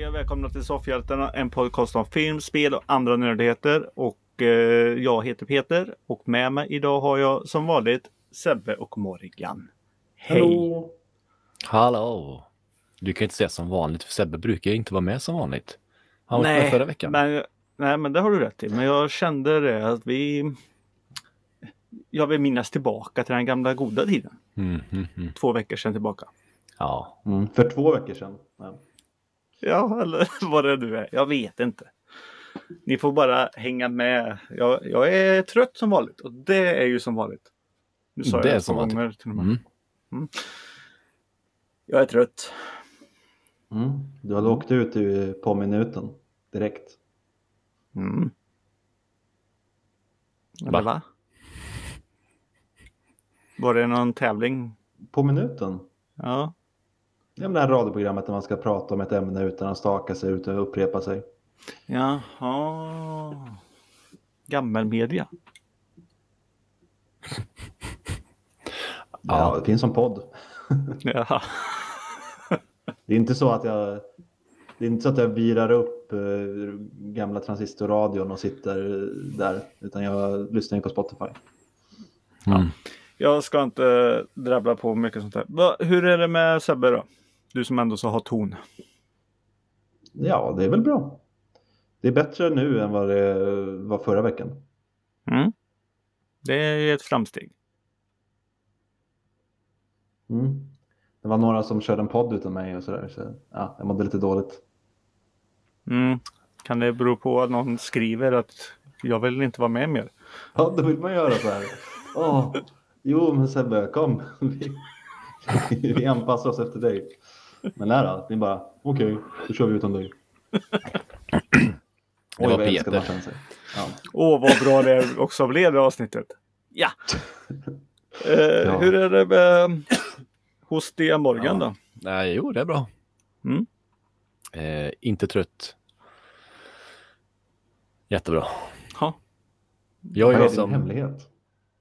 och välkomna till Soffhjältarna, en podcast om film, spel och andra nördigheter. Och jag heter Peter och med mig idag har jag som vanligt Sebbe och Morgan. Hej! Hallå. Hallå! Du kan inte säga som vanligt, för Sebbe brukar inte vara med som vanligt. Han var med förra veckan. Men det har du rätt i. Men jag kände det att jag vill minnas tillbaka till den gamla goda tiden. 2 veckor sedan tillbaka. Ja. För 2 veckor sedan. Ja, eller vad det nu är. Jag vet inte. Ni får bara hänga med. Jag är trött som vanligt. Och det är ju som vanligt. Nu sa Det jag är som vanligt. gånger till och med. Jag är trött. Du hade åkt ut på minuten direkt. Eller va? Var det någon tävling? På minuten? Ja. Ja, men det här radioprogrammet där man ska prata om ett ämne utan att staka sig ut och upprepa sig. Jaha. Gammelmedia. Ja, det finns som podd. Jaha. Det är inte så att jag virar upp gamla transistorradion och sitter där, utan jag lyssnar ju på Spotify. Jag ska inte drabbla på mycket sånt här. Hur är det med Sebbe då? Du som ändå så har ton. Ja, det är väl bra. Det är bättre nu än vad det var förra veckan. Det är ett framsteg. Det var några som körde en podd utan mig och sådär. Så ja, jag mådde lite dåligt. Kan det bero på att någon skriver att jag vill inte vara med mer? Ja, då vill man göra så här. Jo, men Sebbe, kom. Vi anpassar oss efter dig. Men nej då, det är bara, okej, då kör vi utan dig. Det var vad jag älskar Peter. man känner sig. Ja. Vad bra det också blev det avsnittet. Ja. Ja. Hur är det med hos Dia Morgan då? Nej, jo, det är bra. Inte trött. Jättebra. Ja. Jag Vad är är din liksom hemlighet?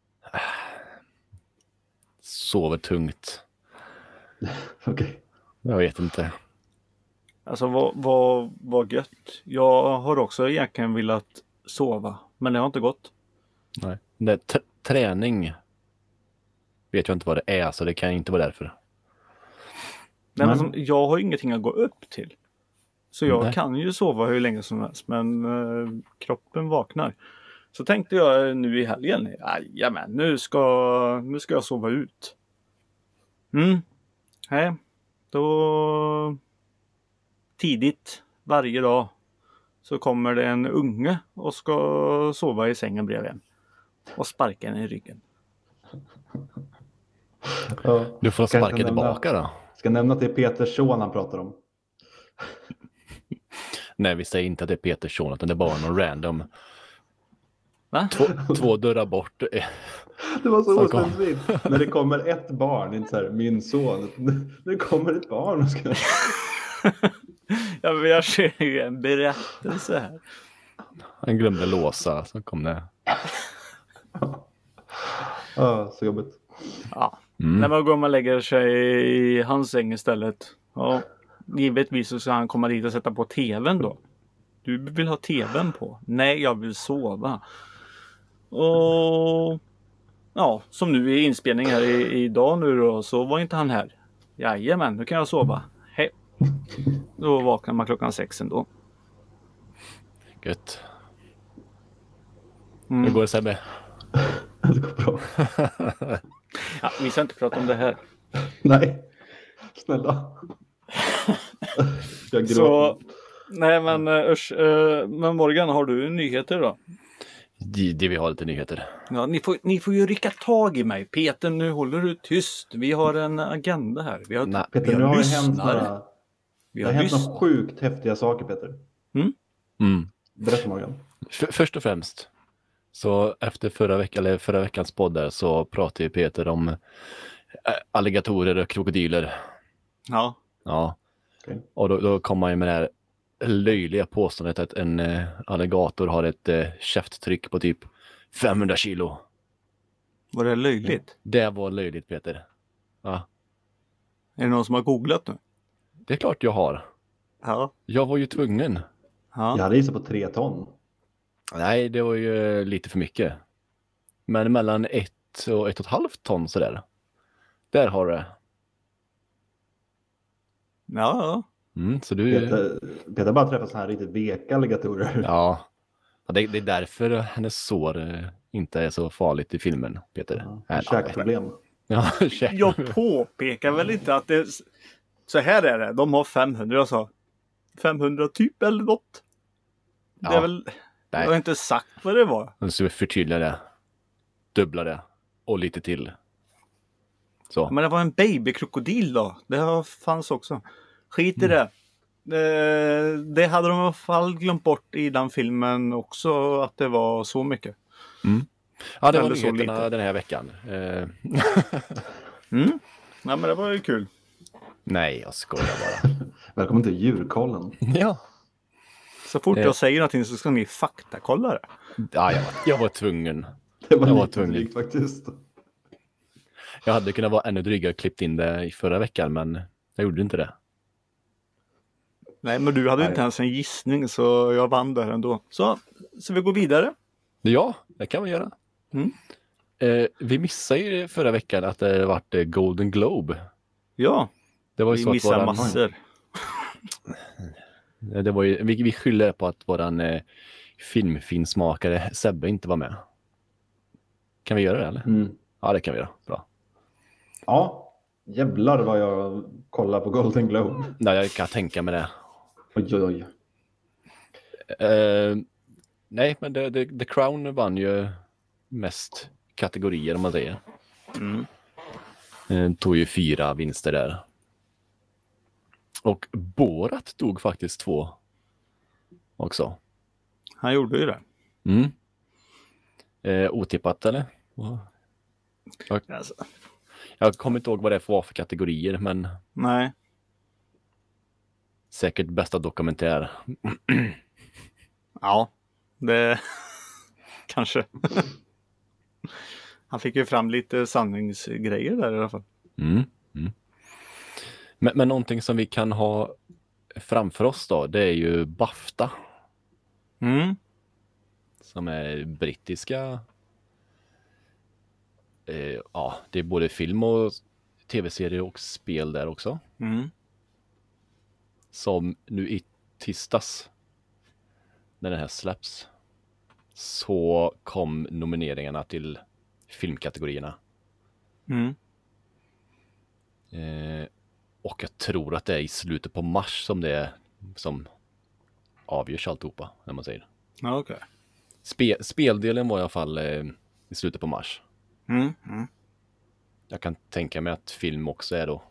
sover tungt. Okej. Jag vet inte. Alltså vad gött. Jag har också egentligen velat sova. Men det har inte gått. Nej. Träning vet jag inte vad det är, så det kan inte vara därför. Nej, men jag har ingenting att gå upp till. Så jag Nej. kan ju sova hur länge som helst. Men kroppen vaknar. Så tänkte jag nu i helgen. Jajamän, nu ska jag sova ut. Nej, då tidigt varje dag så kommer det en unge och ska sova i sängen bredvid en. Och sparka den i ryggen. Ja. Du får Ska jag sparka tillbaka då. Ska nämna att det är Peters son han pratar om. Nej, vi säger inte att det är Peters son, utan det är bara någon random. Va? 2 dörrar bort. Det var så Så kom. osläppsvitt. När det kommer ett barn, inte så här, min son. När det kommer ett barn och ska... Ja, men jag ser ju en berättelse här. Han glömde låsa, så kom det. Ja, så jobbigt. Ja. När man går och lägger sig i hans säng istället. Ja, givetvis så ska han komma dit och sätta på tvn då. Du vill ha tvn på? Nej, jag vill sova. Och ja, som nu i inspelning här idag nu då, så var inte han här. Jajamän, nu kan jag sova. Hej. Då vaknar man klockan 6 ändå. Gött. Hur går det, Sebbe? Det går bra. Ja, vi ska inte prata om det här. Nej, snälla. Jag gråter. Så, nej men usch, men Morgan, har du nyheter då? Det vi har lite nyheter. Ja, ni får ju rycka tag i mig. Peter, nu håller du tyst. Vi har en agenda här. Vi har, Nej. Peter, vi nu har har det hänt lyssnare. det har hänt några sjukt häftiga saker, Peter. Berätta, Morgan. Först och främst, så efter förra veckans podd där, så pratade ju Peter om alligatorer och krokodiler. Ja. Ja. Okay. Och då kom man ju med det här löjliga påståendet att en alligator har ett käfttryck på typ 500 kilo. Var det löjligt? Det var löjligt, Peter. Ja. Är det någon som har googlat nu? Det är klart jag har. Ja. Jag var ju tvungen. Jag Ja. hade gissat på 3 ton. Nej, det var ju lite för mycket. Men mellan 1 och 1,5 ton sådär. Där har du det. Ja. Så du... Peter bara träffat så här riktigt veka alligatorer. Ja. Det är därför hennes sår inte är så farligt i filmen, Peter. Ja, käkproblem. Ja, käk. Jag påpekar väl inte att det... Så här är det. De har 500, jag sa. 500 typ eller något. Det är Ja. väl... Nej. Jag har inte sagt vad det var. Nu ska vi förtydliga det. Dubbla det. Och lite till. Så. Men det var en babykrokodil då. Det fanns också. Skit i det. Det hade de i alla fall glömt bort i den filmen också. Att det var så mycket. Ja, det var Eller så nyheterna lite. den här veckan. Ja, men det var ju kul. Nej, jag skojar bara. Välkommen till djurkollen. Ja. Så fort jag säger någonting så ska ni faktakolla det. Ja, jag var tvungen. Det var Jag var lite tvungen. drygt faktiskt. Jag hade kunnat vara ännu drygare och klippt in det i förra veckan, men jag gjorde inte det. Nej, men du hade inte ens en gissning så jag vann där ändå. Så vi går vidare. Ja, det kan vi göra. Vi missade ju förra veckan att det varit Golden Globe. Ja, Det var ju vi så att missar våran, massor. det var ju, vi skyller på att våran filmfinsmakare Sebbe inte var med. Kan vi göra det eller? Ja, det kan vi göra. Bra. Ja, jävlar vad jag kollar på Golden Globe. Nej, jag kan tänka mig det. Oj. Nej, men The Crown vann ju mest kategorier om man säger. Tog ju 4 vinster där. Och Borat tog faktiskt 2 också. Han gjorde ju det. Otippat eller? Alltså, Jag kommer inte ihåg vad det var för kategorier, men nej. säkert bästa dokumentär. Ja, det kanske. Han fick ju fram lite sanningsgrejer där i alla fall. Men någonting som vi kan ha framför oss då, det är ju BAFTA. Som är brittiska. Ja, det är både film och tv-serier och spel där också. Som nu i tisdags, när den här släpps, så kom nomineringarna till filmkategorierna. Och jag tror att det är i slutet på mars som det är som avgörs alltihopa, när man säger. Ja, okej. Speldelen var i alla fall i slutet på mars. Jag kan tänka mig att film också är då.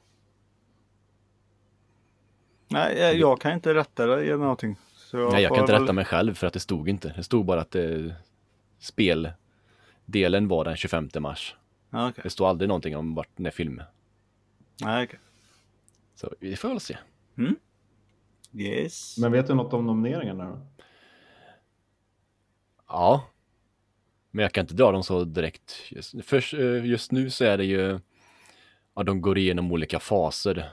Nej, jag kan inte rätta det eller någonting. Så Nej, jag kan får inte väl- rätta mig själv för att det stod inte. Det stod bara att speldelen var den 25 mars. Ja, okej. Det står aldrig någonting om vart den är film. Nej, okej. Så vi får väl se. Yes. Men vet du något om nomineringarna då? Ja. Men jag kan inte dra dem så direkt. Just nu så är det ju... Ja, de går igenom olika faser.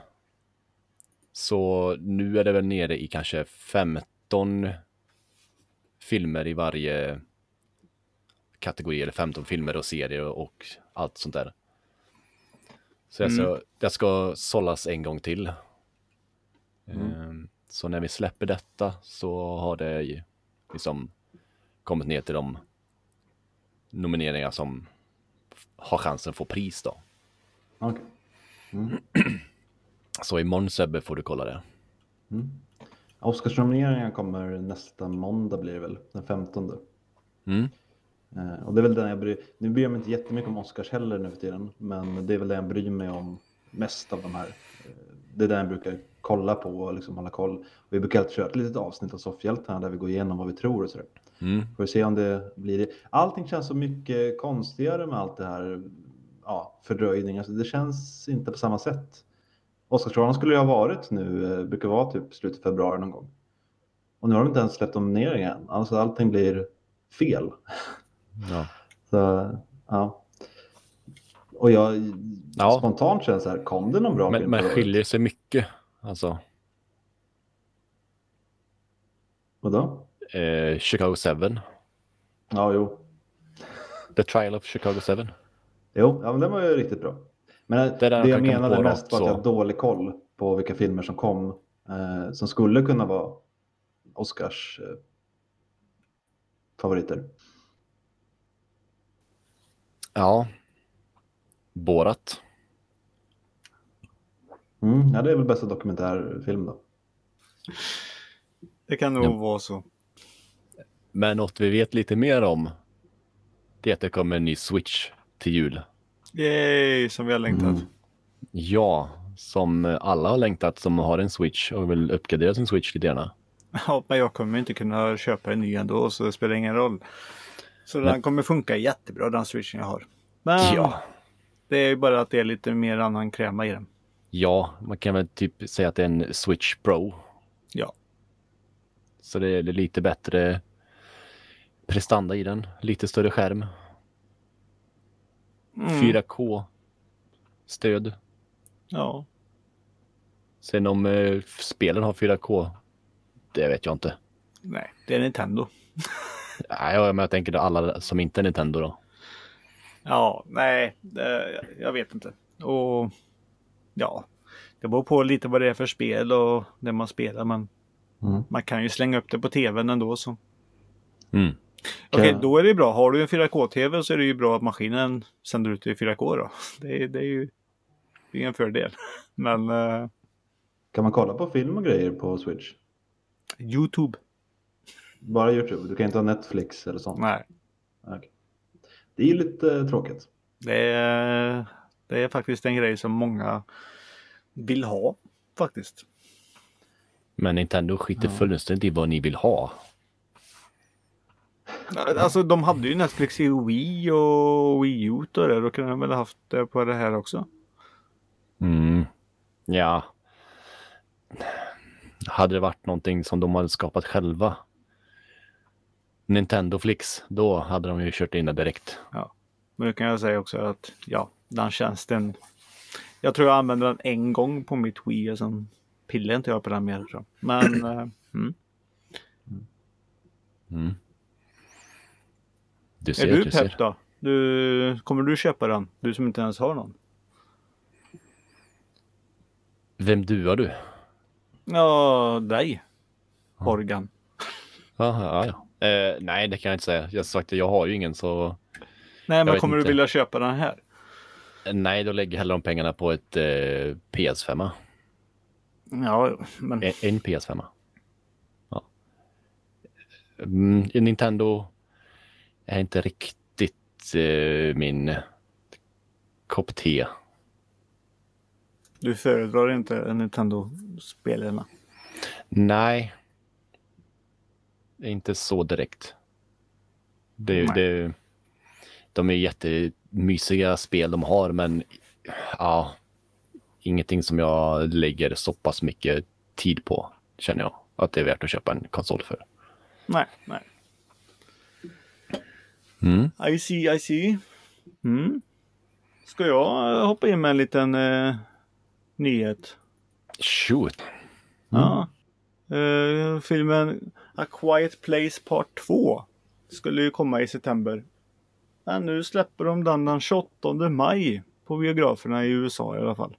Så nu är det väl nere i kanske 15 filmer i varje kategori. Eller 15 filmer och serier och allt sånt där. Så det ska sållas en gång till. Så när vi släpper detta så har det liksom kommit ner till de nomineringar som har chansen att få pris då. Okej. Så imorgon, Sebbe, får du kolla det. Oscarsnomineringen kommer nästa måndag blir det väl, den 15. Och det är väl den nu bryr jag mig inte jättemycket om Oscars heller nu för tiden, men det är väl det jag bryr mig om mest av de här. Det är det jag brukar kolla på och liksom hålla koll. Och vi brukar alltid köra ett litet avsnitt av Soffhjältarna där vi går igenom vad vi tror och sådär. Får vi se om det blir det. Allting känns så mycket konstigare med allt det här, fördröjningar. Så det känns inte på samma sätt. Oscarsgalan skulle ju ha varit nu, brukar vara typ slutet av februari någon gång. Och nu har de inte ens släppt nomineringen än. Alltså allting blir fel. Ja. Så, ja. Och jag spontant känns så här, kom det någon bra film? Men skiljer sig mycket, alltså. Vadå? Chicago 7. Ja, jo. The Trial of Chicago 7. Jo, ja, men den var ju riktigt bra. Men Det är den det jag jag kan komma menade på mest rakt var att så. jag har dålig koll på vilka filmer som kom som skulle kunna vara Oscars favoriter. Ja. Borat. Ja, det är väl bästa dokumentärfilm då. Det kan nog Ja. vara så. Men något vi vet lite mer om, det är att det kommer en ny Switch till jul. Yay, som vi har längtat. Ja, som alla har längtat som har en Switch och vill uppgradera sin Switch lite gärna. Ja, men jag kommer inte kunna köpa en ny ändå, så det spelar ingen roll. Så den kommer funka jättebra, den switchen jag har. Men Ja. det är ju bara att det är lite mer annan kräma i den. Ja, man kan väl typ säga att det är en Switch Pro. Ja. Så det är lite bättre prestanda i den. Lite större skärm. 4K-stöd. Ja. Sen om spelen har 4K, det vet jag inte. Nej, det är Nintendo. Nej, men jag tänker alla som inte är Nintendo då. Ja, nej, jag vet inte. Och ja, det beror på lite vad det är för spel och det man spelar, men man kan ju slänga upp det på tvn ändå så. Okej, då är det bra. Har du en 4K-tv så är det ju bra att maskinen sänder ut det i 4K då. Det är ju en fördel. Men Kan man kolla på film och grejer på Switch? YouTube? Bara YouTube? Du kan inte ha Netflix eller sånt? Nej. Okay. Det är ju lite tråkigt. Det är faktiskt en grej som många vill ha, faktiskt. Men Nintendo skiter fullständigt i vad ni vill ha. Alltså de hade ju Netflix i Wii och Wii U och det. Då kunde de väl ha haft det på det här också. Ja. Hade det varit någonting som de hade skapat själva, Nintendo Flix, då hade de ju kört in det direkt. Ja. Men nu kan jag säga också att ja, den tjänsten. Jag tror jag använde den en gång på mitt Wii och sen pillade inte jag på den mer. Tror jag. Men Du ser, är du pepp då? Kommer du köpa den? Du som inte ens har någon. Vem duar du? Ja, dig. Horgan. Ja. Nej, det kan jag inte säga. Jag har sagt att jag har ju ingen så... Nej, men kommer inte. du vilja köpa den här? Nej, då lägger jag hellre de pengarna på ett PS5. Ja, men... En PS5. Ja. Nintendo är inte riktigt min kopp te. Du föredrar inte Nintendo-spelarna? Nej. Inte så direkt. De är jättemysiga spel de har, men ja, ingenting som jag lägger så pass mycket tid på, känner jag, att det är värt att köpa en konsol för. Nej. I see. Ska jag hoppa in med en liten nyhet? Shoot. Ja. Filmen A Quiet Place Part 2 skulle ju komma i september. Men nu släpper de den 28 maj på biograferna i USA i alla fall.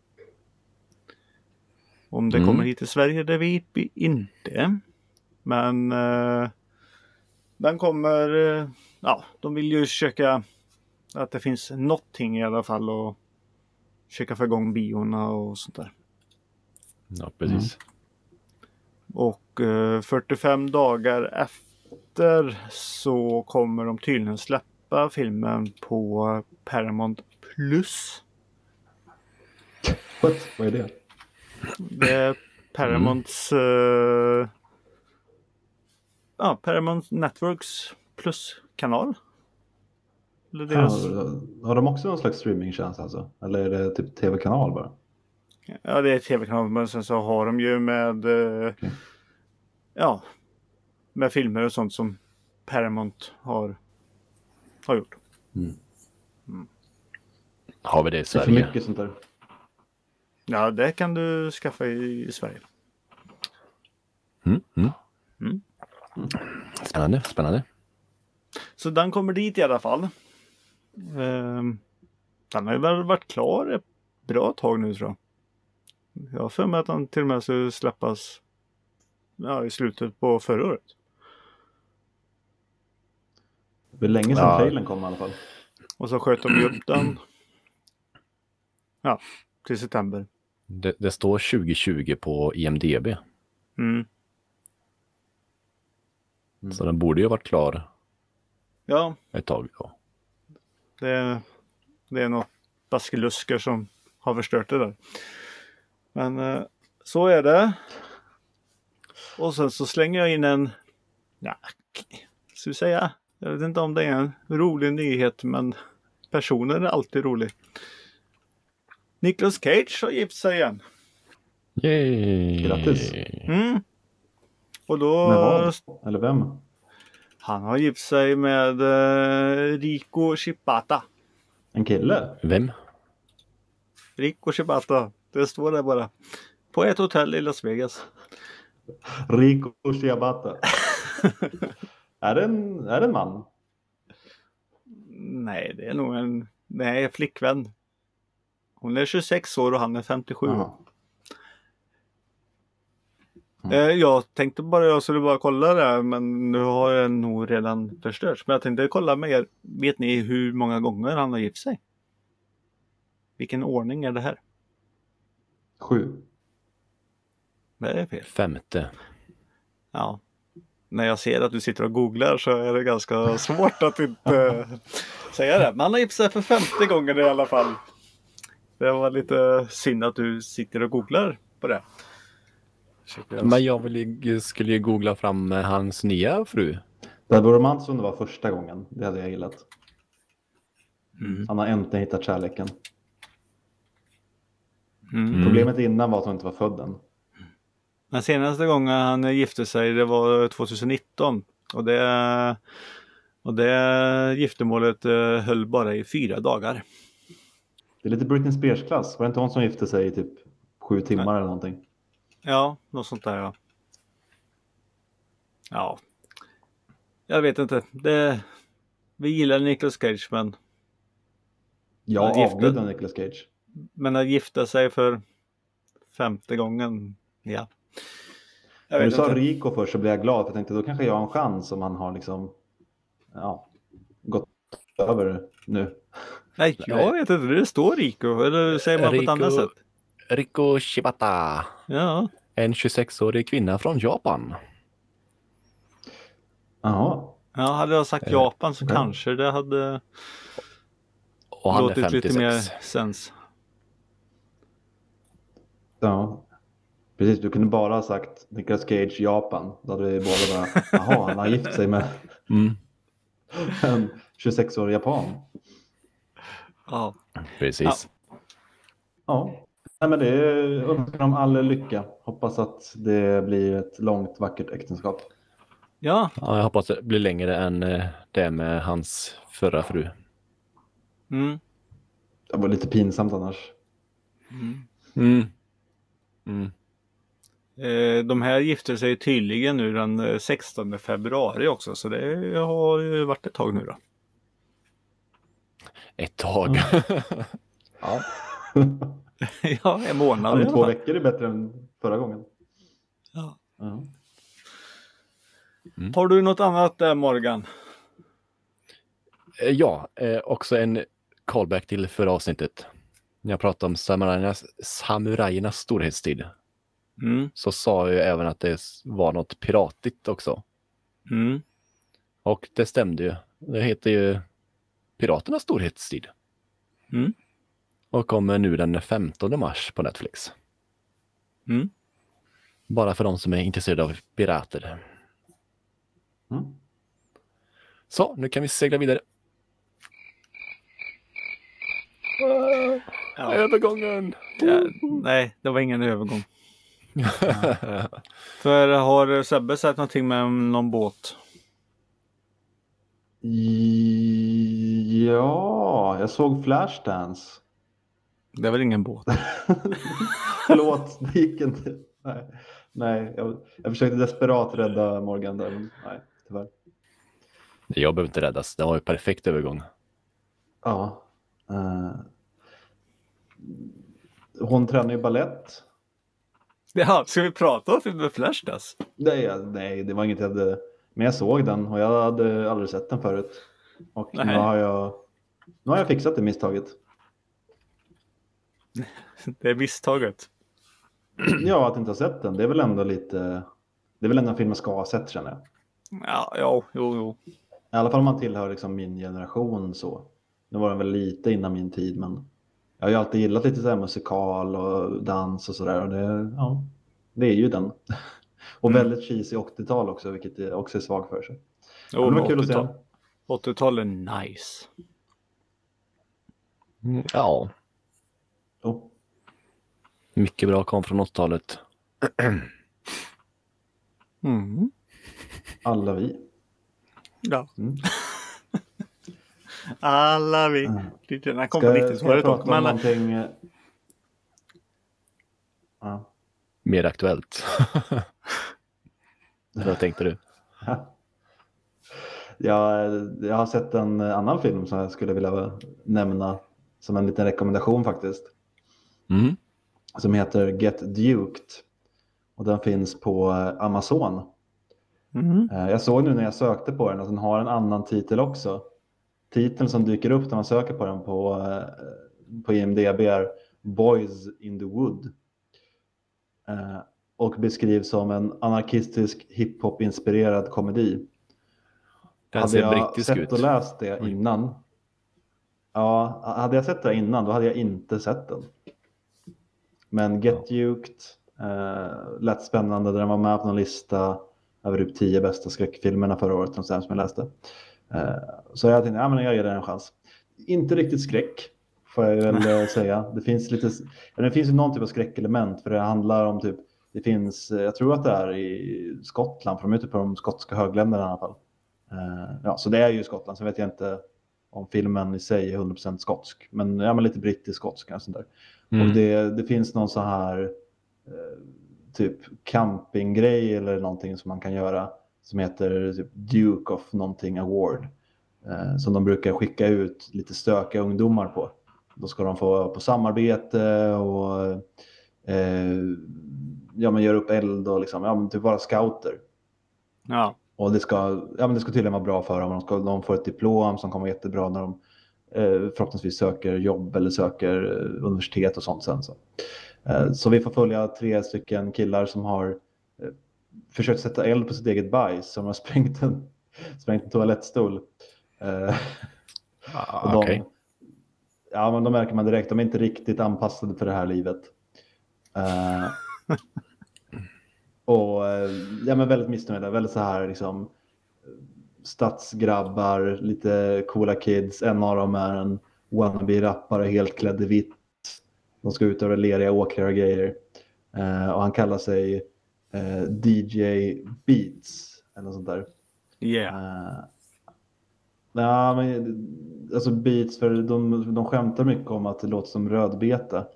Om det kommer hit till Sverige, det vet vi inte. Men den kommer... de vill ju försöka att det finns någonting i alla fall och försöka få igång biorna och sånt där. Ja, precis. Och 45 dagar efter så kommer de tydligen släppa filmen på Paramount Plus. Vad är det? Det är Paramounts Paramount Networks Plus-kanal. Har de också någon slags streamingtjänst alltså? Eller är det typ tv-kanal bara? Ja, det är tv-kanal, men sen så har de ju med med filmer och sånt som Paramount har gjort. Har vi det i Det är Sverige? för mycket sånt där. Ja, det kan du skaffa i Sverige. Spännande. Så den kommer dit i alla fall. Den har ju väl varit klar ett bra tag nu, tror jag. Jag har för mig att den till och med skulle släppas i slutet på förra året. Det blir länge sedan trailern kom i alla fall. Och så sköt de ju upp den. Ja, till september. Det står 2020 på IMDB. Så den borde ju ha varit klar ett tag. Ja. Det är något baskelusker som har förstört det där. Men så är det. Och sen så slänger jag in en, ska vi säga, jag vet inte om det är en rolig nyhet, men personen är alltid rolig. Nicolas Cage har gift sig igen. Yay! Grattis. Och då... Med vad? Eller vem? Han har gift sig med Rico Shibata. En kille? Vem? Rico Shibata. Det står där bara. På ett hotell i Las Vegas. Rico Shibata. Är det en man? Nej, det är nog en flickvän. Hon är 26 år och han är 57. Aha. Jag tänkte jag skulle bara kolla det, men nu har jag nog redan förstört. Men jag tänkte kolla med er. Vet ni hur många gånger han har gift sig? Vilken ordning är det här? 7. Det är fel. 5:e. Ja. När jag ser att du sitter och googlar så är det ganska svårt att inte säga det. Men han har gift sig för 5:e gången i alla fall. Det var lite synd att du sitter och googlar på det. Men jag skulle ju googla fram hans nya fru. Det hade varit romantiskt om det var första gången. Det hade jag gillat. Han har äntligen hittat kärleken. Problemet innan var att hon inte var född än. Den senaste gången han gifte sig, det var 2019. Och det giftermålet höll bara i 4 dagar. Det är lite Britney Spears-klass. Var det inte hon som gifte sig i typ 7 timmar eller någonting? Ja, något sånt där, ja. Ja. Jag vet inte. Vi gillar Nicolas Cage, men... Jag avgudar Nicolas Cage. Men att gifta sig för 5:e gången, ja. När du sa Rico först så blev jag glad. För jag tänkte då kanske jag har en chans om han har liksom... Ja, gått över nu. Nej, jag vet inte. Det står Rico. Eller säger man på ett annat sätt? Rico Shibata. Ja. En 26-årig kvinna från Japan. Jaha. Ja, hade jag sagt Japan så kanske det hade Och han låtit är 56. lite mer sens. Ja. Precis, du kunde bara ha sagt Nicolas Cage Japan. Då hade vi båda bara, jaha, han har gift sig med en 26-årig japan. Ja. Precis. Ja. Nej, men det önskar dem all lycka. Hoppas att det blir ett långt, vackert äktenskap. Ja. Ja, jag hoppas det blir längre än det med hans förra fru. Det var lite pinsamt annars. De här gifter sig tydligen nu den 16 februari också. Så det har ju varit ett tag nu då. Ett tag. Ja. Ja, en månad. Ja, 2 veckor är bättre än förra gången. Ja. Ja. Har du något annat där, Morgan? Ja, också en callback till förra avsnittet. När jag pratade om samurajernas storhetstid. Så sa jag även att det var något piratigt också. Och det stämde ju. Det heter ju Piraternas storhetstid. Och kommer nu den 15 mars på Netflix. Bara för de som är intresserade av pirater. Så, nu kan vi segla vidare. Övergången! Ja, nej, det var ingen övergång. För har Sebbe sett någonting med någon båt? Ja, jag såg Flashdance. Det är väl ingen båt? Förlåt, det gick inte. Nej. Nej, jag försökte desperat rädda Morgan där, men nej, tyvärr. Jag behöver inte räddas. Det var ju perfekt övergång. Ja. Hon tränar ju ballett. Ja, ska vi prata om filmen Flashdance? Nej, det var inget jag hade... Men jag såg den och jag hade aldrig sett den förut. Och nu Nej. har jag fixat det misstaget. Det är misstaget. Ja, att inte ha sett den. Det är väl ändå lite... Det är väl ändå en film man ska ha sett, känner jag. Ja, jo. I alla fall om man tillhör liksom min generation så. Nu var den väl lite innan min tid, men jag har ju alltid gillat lite så här musikal och dans och sådär. Och det är ju den. Och väldigt cheesy 80-tal också, vilket jag också är svag för. Så. Jo, det var kul att se. 80-tal är nice. Ja. Oh. Mycket bra kom från 80-talet. Mm. Alla vi. Ja. Mm. Alla vi. Den kom på Ska jag 90-talet prata också. om Men någonting... Ja. Mer aktuellt. Vad tänkte du? Jag har sett en annan film som jag skulle vilja nämna som en liten rekommendation faktiskt. Mm. Som heter Get Duked. Och den finns på Amazon. Jag såg nu när jag sökte på den att den har en annan titel också. Titeln som dyker upp när man söker på den på IMDb är Boys in the Wood. Och beskrivs som en anarkistisk hiphop-inspirerad komedi. Den Hade ser jag brittisk sett ut. och läst det innan? Ja, hade jag sett det innan då hade jag inte sett den. Men Get Duked lät spännande. Den var med på någon lista över typ 10 bästa skräckfilmerna förra året, som jag läste. Så jag tänkte, men jag ger den en chans. Inte riktigt skräck, får jag väl säga. Det finns ju någon typ av skräckelement, för det handlar om typ, det finns, jag tror att det är i Skottland, för de är ute på de skotska högländerna i alla fall. Så det är ju Skottland, så vet jag inte om filmen i sig är 100% skotsk, men lite brittisk skotsk och sånt där. Och det finns någon så här typ campinggrej eller någonting som man kan göra som heter typ Duke of någonting award, som de brukar skicka ut lite stökiga ungdomar på. Då ska de få på samarbete och göra upp eld och liksom, typ vara scouter. Ja. Och det ska tydligen vara bra för dem. De får ett diplom som kommer jättebra när de förhoppningsvis söker jobb eller söker universitet och sånt sen. Så vi får följa 3 stycken killar som har försökt sätta eld på sitt eget bajs, som har sprängt en toalettstol. Okay. Men de märker man direkt, de är inte riktigt anpassade för det här livet. Och men väldigt missnöjda, väldigt så här liksom stadsgrabbar, lite coola kids. En av dem är en wannabe-rappare helt klädd i vitt. De ska ut över leriga åkrar och grejer. Och han kallar sig DJ Beats eller sånt där. Yeah. Alltså Beats, för de skämtar mycket om att det låter som rödbeta.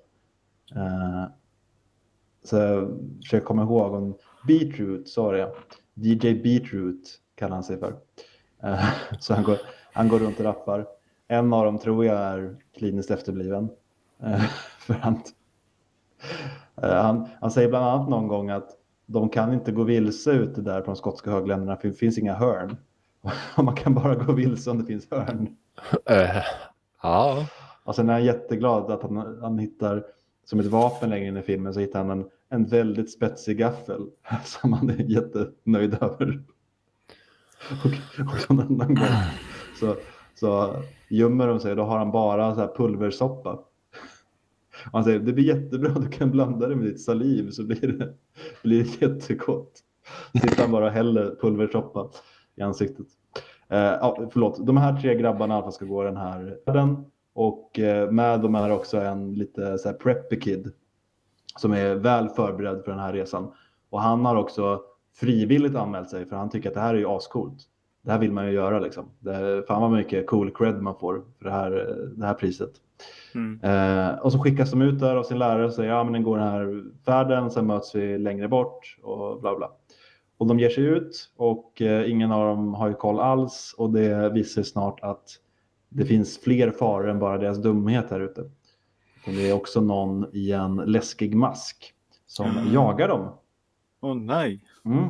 Så jag försöker komma ihåg om Beetroot, sa jag. DJ Beetroot kallar han sig för. Så han går runt och rappar. En av dem tror jag är kliniskt efterbliven. För han säger bland annat någon gång att de kan inte gå vilse ute där på de skotska högländerna, för det finns inga hörn. Och man kan bara gå vilse om det finns hörn. Ja. Och sen är han jätteglad att han hittar, som ett vapen längre in i filmen, så hittar han en väldigt spetsig gaffel som han är jättenöjd över. Och någon gång så gömmer de sig, då har han bara så här pulversoppa. Och han säger, det blir jättebra, du kan blanda det med ditt saliv så blir det jättegott. Så hittar han bara häller pulversoppa i ansiktet. Förlåt, de här 3 grabbarna i alla fall ska gå den här världen. Och med dem är också en lite så här preppy kid som är väl förberedd för den här resan. Och han har också frivilligt anmält sig, för han tycker att det här är ju ascoolt. Det här vill man ju göra liksom. Fan vad mycket cool cred man får för det här priset. Och så skickas de ut där av sin lärare och säger men den går den här färden, sen möts vi längre bort och bla bla. Och de ger sig ut och ingen av dem har ju koll alls, och det visar snart att det finns fler faror än bara deras dumhet här ute. Och det är också någon i en läskig mask som jagar dem. Nej.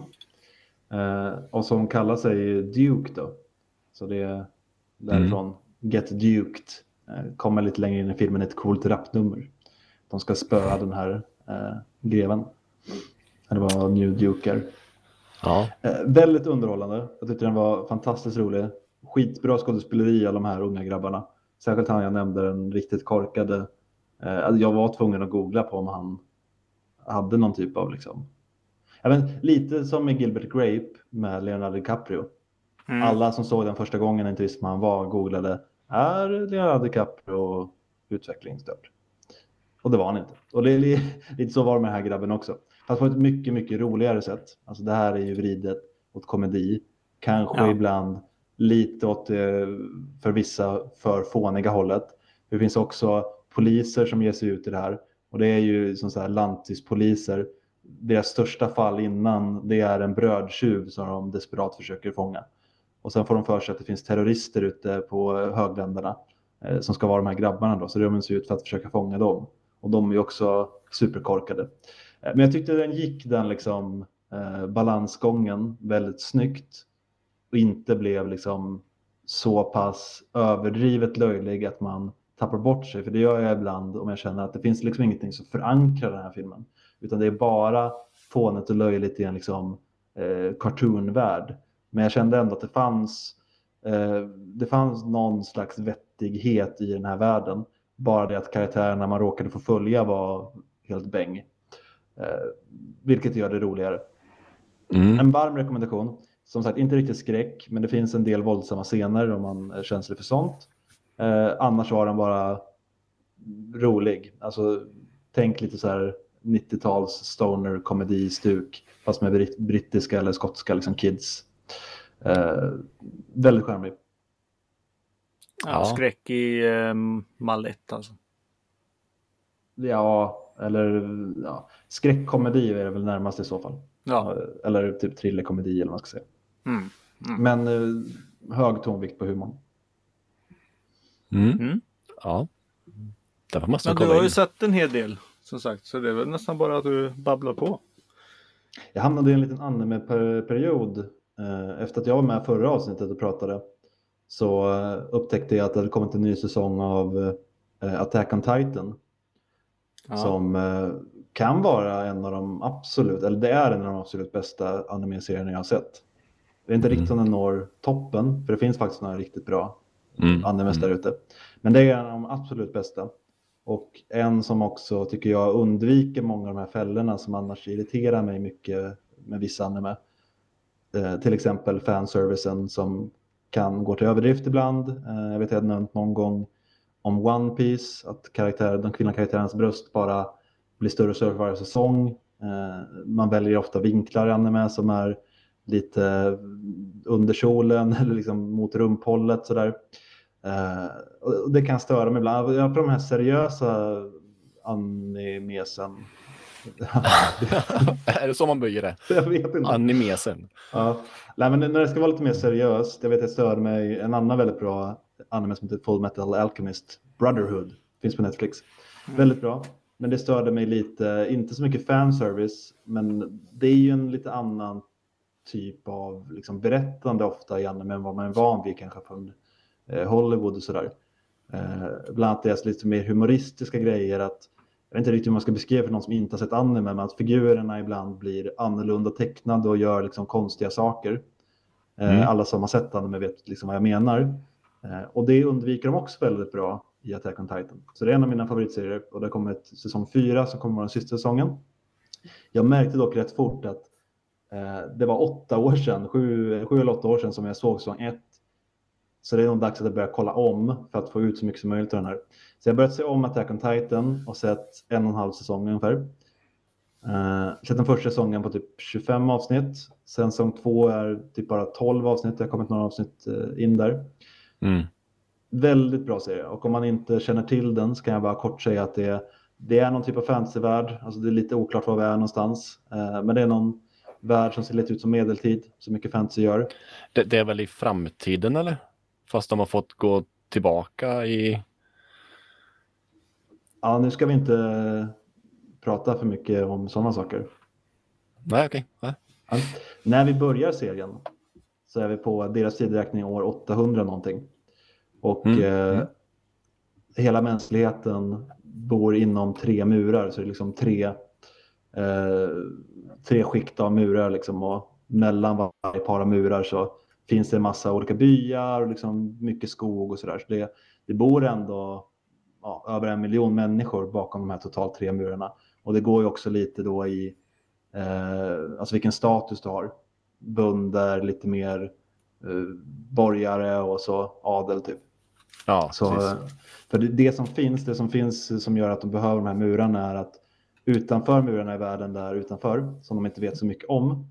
Och som kallar sig Duke då. Så det är därifrån Get Duked. Kommer lite längre in i filmen ett coolt rapnummer. De ska spöa den här greven. Eller vad New Duke är. Ja. Väldigt underhållande. Jag tyckte den var fantastiskt rolig. Skitbra skådespeleri av de här unga grabbarna. Särskilt han jag nämnde, den riktigt korkade. Jag var tvungen att googla på om han hade någon typ av liksom... lite som med Gilbert Grape med Leonardo DiCaprio. Alla som såg den första gången inte visste man var googlade, är Leonardo DiCaprio utvecklingsstörd? Och det var han inte. Och det är lite så var det med den här grabben också. Fast på ett mycket, mycket roligare sätt. Alltså det här är ju vridet åt komedi. Kanske ibland lite åt för vissa för fåniga hållet. Det finns också poliser som ger sig ut i det här. Och det är ju som så här lantispoliser. Deras största fall innan, det är en brödtjuv som de desperat försöker fånga. Och sen får de för sig att det finns terrorister ute på högländerna som ska vara de här grabbarna då. Så de ger sig ut för att försöka fånga dem. Och de är också superkorkade. Men jag tyckte den gick den liksom balansgången väldigt snyggt. Och inte blev liksom så pass överdrivet löjlig att man tappar bort sig. För det gör jag ibland om jag känner att det finns liksom ingenting som förankrar den här filmen. Utan det är bara fånigt och löjligt i en liksom cartoonvärld. Men jag kände ändå att det fanns någon slags vettighet i den här världen. Bara det att karaktärerna man råkade få följa var helt bäng. Vilket gör det roligare. En varm rekommendation. Som sagt, inte riktigt skräck, men det finns en del våldsamma scener om man är känslig för sånt. Annars var den bara rolig. Alltså, tänk lite så här 90-tals stoner komedi-stuk, fast med brittiska eller skotska liksom kids. Väldigt charmig. Ja, skräck i Mallett alltså. Ja, eller skräckkomedi är det väl närmast i så fall. Ja. Eller typ thrillerkomedi eller vad man ska säga. Men hög tonvikt på humorn. Ja. Därför måste Men du har ju sett en hel del, som sagt. Så det är väl nästan bara att du babblar på. Jag hamnade i en liten anime-period. Efter att jag var med förra avsnittet och pratade, så upptäckte jag att det hade kommit en ny säsong av Attack on Titan. Ja. Som kan vara en av de absolut, eller det är en av de absolut bästa anime-serierna jag har sett. Det är inte riktigt som den når toppen, för det finns faktiskt några riktigt bra animes där ute. Men det är en av de absolut bästa. Och en som också tycker jag undviker många av de här fällorna som annars irriterar mig mycket med vissa anime. Till exempel fanservicen som kan gå till överdrift ibland. Jag vet att jag nämnt någon gång om One Piece, att de kvinnliga karaktärernas bröst bara blir större och större varje säsong. Man väljer ofta vinklar i anime som är lite under kjolen eller liksom mot rumphållet sådär. Det kan störa mig ibland. Jag tror de här seriösa animesen. Är det så man böjer det? Jag vet inte. Animesen. Ja. Nej, men när det ska vara lite mer seriöst. Jag vet att det stör mig en annan väldigt bra anime som heter Full Metal Alchemist Brotherhood. Finns på Netflix. Väldigt bra. Men det störde mig lite, inte så mycket fanservice, men det är ju en lite annan typ av liksom berättande ofta i anime än vad man är van vid kanske från Hollywood och sådär. Bland annat det är lite mer humoristiska grejer, att jag vet inte riktigt hur man ska beskriva för någon som inte har sett anime, men att figurerna ibland blir annorlunda tecknade och gör liksom konstiga saker. Alla som har sett anime vet liksom vad jag menar. Och det undviker de också väldigt bra i Attack on Titan. Så det är en av mina favoritserier, och det kommer ett säsong 4 som kommer vara den sista säsongen. Jag märkte dock rätt fort att det var 8 år sedan, 7 eller 8 år sedan som jag såg säsong 1. Så det är nog dags att jag börjar kolla om för att få ut så mycket som möjligt av den här. Så jag har börjat se om Attack on Titan och sett 1,5 säsong ungefär. Sett den första säsongen på typ 25 avsnitt. Sen säsong 2 är typ bara 12 avsnitt. Det har kommit några avsnitt in där. Väldigt bra serie. Och om man inte känner till den så kan jag bara kort säga att det är någon typ av fantasyvärld. Alltså det är lite oklart var vi är någonstans. Men det är någon värld som ser lite ut som medeltid. Så mycket fantasy gör. Det är väl i framtiden eller? Fast de har fått gå tillbaka i... Ja, nu ska vi inte prata för mycket om sådana saker. Nej, okej. Nej. Ja. När vi börjar serien så är vi på deras tideräkning år 800 någonting. Och hela mänskligheten bor inom 3 murar. Så det är liksom 3 skikt av murar liksom, och mellan varje par av murar så finns det en massa olika byar och liksom mycket skog och sådär. Så det bor ändå över 1 miljon människor bakom de här totalt 3 murarna. Och det går ju också lite då i alltså vilken status du har. Bönder, lite mer borgare och så adel typ. Ja, så, precis. för det som finns som gör att de behöver de här murarna är att utanför murarna i världen där utanför, som de inte vet så mycket om,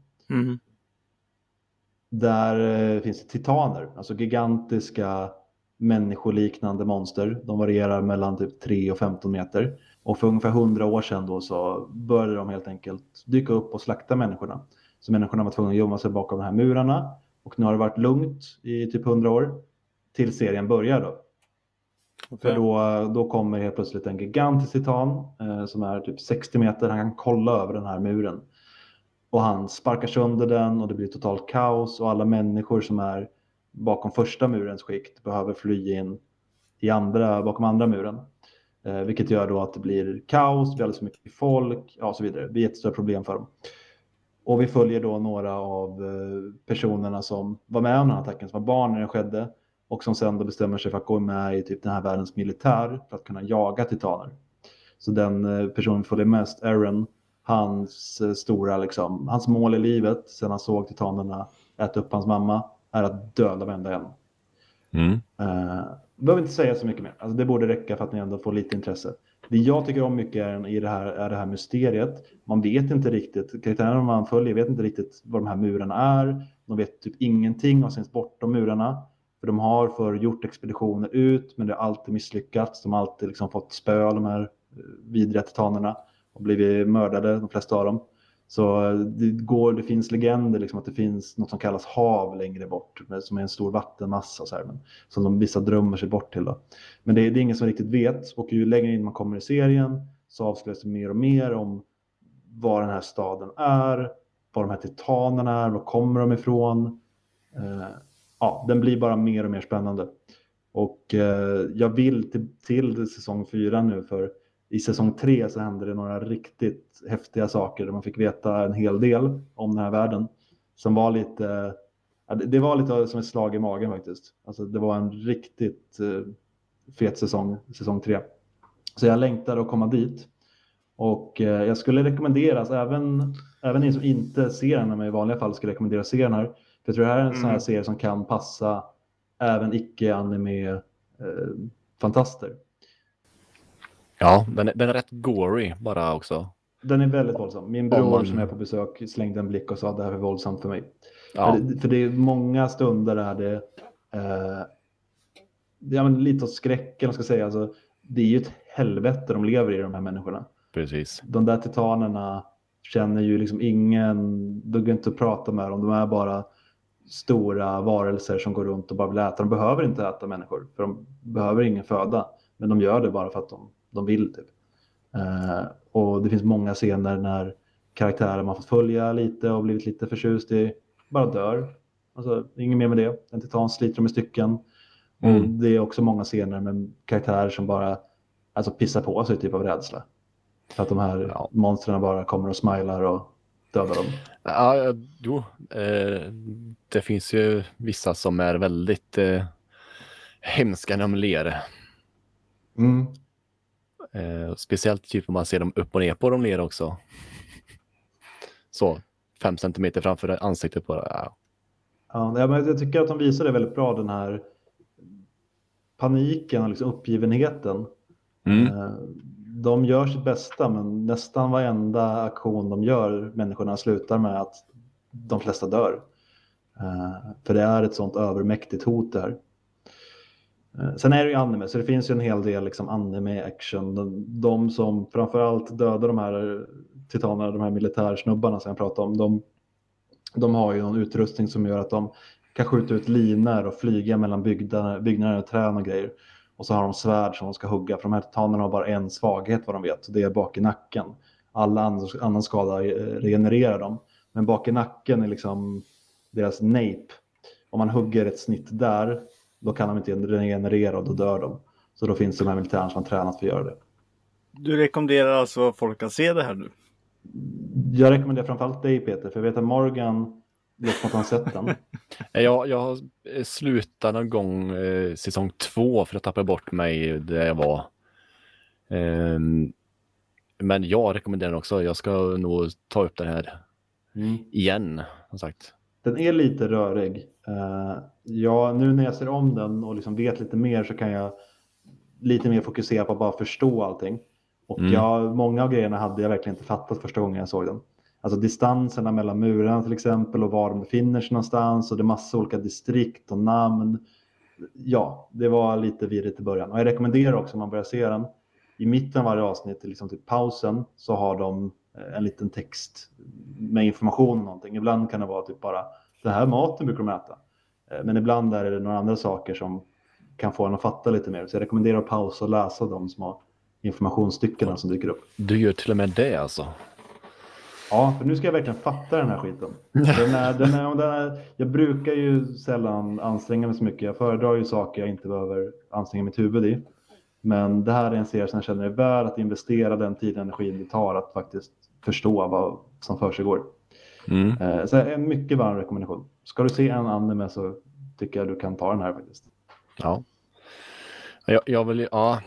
där finns det titaner, alltså gigantiska människoliknande monster. De varierar mellan typ 3 och 15 meter. Och för ungefär 100 år sedan då så började de helt enkelt dyka upp och slakta människorna. Så människorna var tvungna att gömma sig bakom de här murarna. Och nu har det varit lugnt i typ 100 år till serien börjar då. Okay. För då kommer helt plötsligt en gigantisk titan som är typ 60 meter. Han kan kolla över den här muren. Och han sparkar sönder den och det blir totalt kaos. Och alla människor som är bakom första murens skikt behöver fly in bakom andra muren. Vilket gör då att det blir kaos, det blir alldeles mycket folk och så vidare. Det blir ett stort problem för dem. Och vi följer då några av personerna som var med om den här attacken, som var barn när det skedde. Och som sen då bestämmer sig för att gå med i typ den här världens militär för att kunna jaga titaner. Så den personen följer mest, Aaron, hans stora liksom, hans mål i livet sen han såg titanerna äta upp hans mamma är att döda varenda en. Behöver inte säga så mycket mer. Alltså det borde räcka för att ni ändå får lite intresse. Det jag tycker om mycket är det här mysteriet. Man vet inte riktigt, karaktärerna man följer vet inte riktigt vad de här murarna är. De vet typ ingenting vad som finns bortom murarna. För de har gjort expeditioner ut, men det har alltid misslyckats. De har alltid liksom fått spö av de här vidriga titanerna och blivit mördade, de flesta av dem. Så det finns legender liksom, att det finns något som kallas hav längre bort, som är en stor vattenmassa så här, men som vissa drömmer sig bort till då. Men det är ingen som riktigt vet, och ju längre in man kommer i serien så avslöjas det mer och mer om vad den här staden är, vad de här titanerna är, var kommer de ifrån. Den blir bara mer och mer spännande. Och jag vill till säsong 4 nu, för i säsong 3 så hände det några riktigt häftiga saker där man fick veta en hel del om den här världen. Som var lite, det var lite som ett slag i magen faktiskt. Alltså det var en riktigt fet säsong 3. Så jag längtar att komma dit. Och jag skulle rekommenderas, även ni som inte ser den, men i vanliga fall skulle jag rekommendera serien här. För jag tror det här är en sån här serie som kan passa även icke-anime-fantaster. Ja, den är rätt gory bara också. Den är väldigt våldsam. Min bror som är på besök slängde en blick och sa att det här är våldsamt för mig. Ja. För det är många stunder där det är lite åt skräcken, ska säga. Alltså, det är ju ett helvete de lever i, de här människorna. Precis. De där titanerna känner ju liksom det går inte att prata med dem. De är bara stora varelser som går runt och bara vill äta. De behöver inte äta människor, för de behöver ingen föda. Men de gör det bara för att de vill typ. Och det finns många scener när karaktärer man fått följa lite och blivit lite förtjust i bara dör. Alltså inget mer med det. En titan sliter dem i stycken. Och det är också många scener med karaktärer som bara pissar på sig typ av rädsla. För att de här monstren bara kommer och smilar och dödar dem. Ja, det finns ju vissa som är väldigt hemska när de ler. Speciellt typ om man ser dem upp och ner på de ler också. Så 5 centimeter framför ansiktet på det. Ja, men jag tycker att de visar det väldigt bra, den här paniken och liksom uppgivenheten. De gör sitt bästa, men nästan varenda aktion de gör, människorna slutar med att de flesta dör. För det är ett sånt övermäktigt hot där. Sen är det ju anime, så det finns ju en hel del liksom anime-action. De som framförallt dödar de här titanerna, de här militärsnubbarna som jag pratade om, de har ju någon utrustning som gör att de kan skjuta ut linor och flyga mellan byggnader och träd och grejer. Och så har de svärd som de ska hugga, för de här titanerna har bara en svaghet vad de vet, och det är bak i nacken. Alla annan skada regenererar dem, men bak i nacken är liksom deras nape. Om man hugger ett snitt där, då kan de inte regenerera och då dör de. Så då finns det de här militären som har tränat för att göra det. Du rekommenderar alltså folk att se det här nu? Jag rekommenderar framförallt dig, Peter, för jag vet att Morgan vet att han sett den. Jag har slutat någon gång säsong 2 för att tappa bort mig där jag var. Men jag rekommenderar den också. Jag ska nog ta upp den här igen, som sagt. Den är lite rörig. Nu när jag ser om den och liksom vet lite mer, så kan jag lite mer fokusera på att bara förstå allting. Och många av grejerna hade jag verkligen inte fattat första gången jag såg den. Alltså distanserna mellan murarna till exempel, och var de befinner sig någonstans, och det är massa olika distrikt och namn. Ja, det var lite virrigt i början. Och jag rekommenderar också, om man börjar se den, i mitten av varje avsnitt, liksom typ pausen, så har de en liten text med information om någonting. Ibland kan det vara typ bara, det här maten brukar de äta. Men ibland är det några andra saker som kan få en att fatta lite mer. Så jag rekommenderar att pausa och läsa de små informationsstyckena som dyker upp. Du gör till och med det alltså? Ja, för nu ska jag verkligen fatta den här skiten. Jag brukar ju sällan anstränga mig så mycket. Jag föredrar ju saker jag inte behöver anstränga mitt huvud i. Men det här är en serie som jag känner är värd att investera den tiden och energin det tar att faktiskt förstå vad som försiggår. Så det är en mycket varm rekommendation. Ska du se en anime så tycker jag du kan ta den här faktiskt. Ja. Jag vill ju, ja.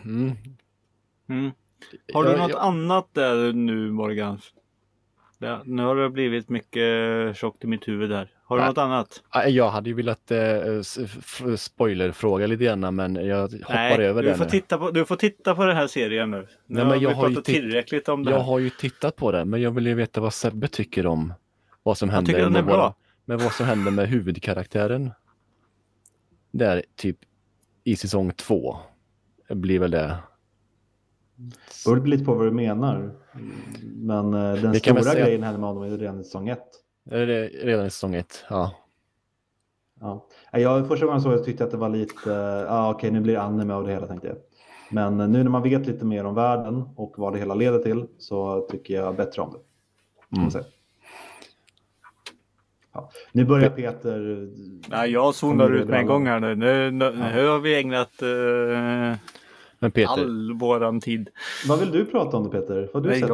Har du något annat där nu, Morgan? Nu har det blivit mycket tjockt i mitt huvud där. Har du något annat? Jag hade ju velat spoilerfråga lite grann, men jag hoppar över det. Du får titta på den här serien nu. Nej, men jag har ju tillräckligt om det här. Jag har ju tittat på det, men jag vill ju veta vad Sebbe tycker om vad som händer med vad som händer med huvudkaraktären. Där typ i säsong 2 blir väl det. Det beror lite på vad du menar. Men den stora grejen händer med honom är redan i säsong 1. Är det redan i säsong 1? Ja. Första gången så tyckte jag att det var lite, okej, nu blir det anime av det hela, tänkte jag. Men nu när man vet lite mer om världen och vad det hela leder till, så tycker jag bättre om det. Nu börjar Peter... Nej, jag zonar ut med en gång här nu. Nu har vi ägnat men Peter, all våran tid. Vad vill du prata om då, Peter? Vad har du sett?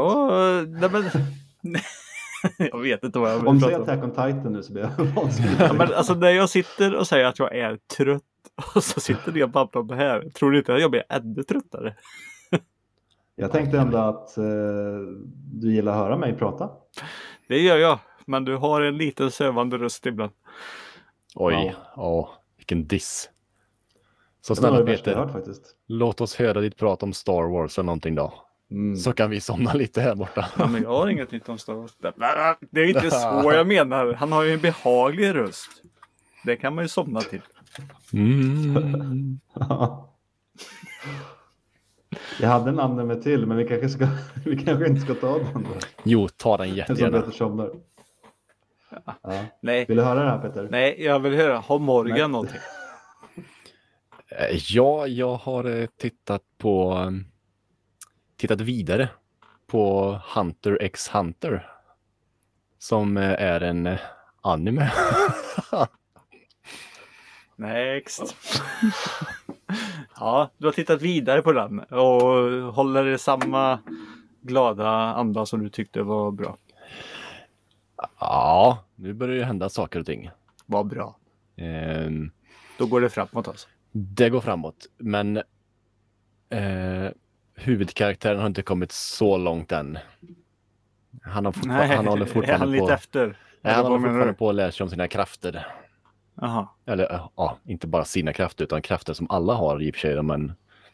Jag vet inte vad jag vill om prata om. Om du säger Attack on Titan nu så blir jag men alltså när jag sitter och säger att jag är trött och så sitter ni och babblar om det här, tror du inte att jag blir ännu tröttare? Jag tänkte ändå att du gillar att höra mig prata. Det gör jag, men du har en liten sövande röst ibland. Oj, vilken diss. Så snälla Peter, låt oss höra ditt prat om Star Wars eller någonting då. Så kan vi somna lite här borta. Ja, men jag har inget nytt om Star Wars. Det är inte så jag menar. Han har ju en behaglig röst. Det kan man ju somna till. Jag hade en annan med till, men vi kanske inte ska ta den då. Jo, ta den jättegärna. Peter somnar. Ja. Nej. Vill du höra det här, Peter? Nej, jag vill höra. Har Morgan någonting? Ja, jag har tittat vidare på Hunter x Hunter, som är en anime. Next. Ja, du har tittat vidare på den och håller det samma glada anda som du tyckte var bra. Ja, nu börjar det hända saker och ting. Vad bra. Då går det framåt alltså. Det går framåt, men huvudkaraktären har inte kommit så långt än. Han håller fortfarande han lite efter. Han håller fortfarande på att lära sig om sina krafter. Aha. Eller inte bara sina krafter, utan krafter som alla har i och för sig. Men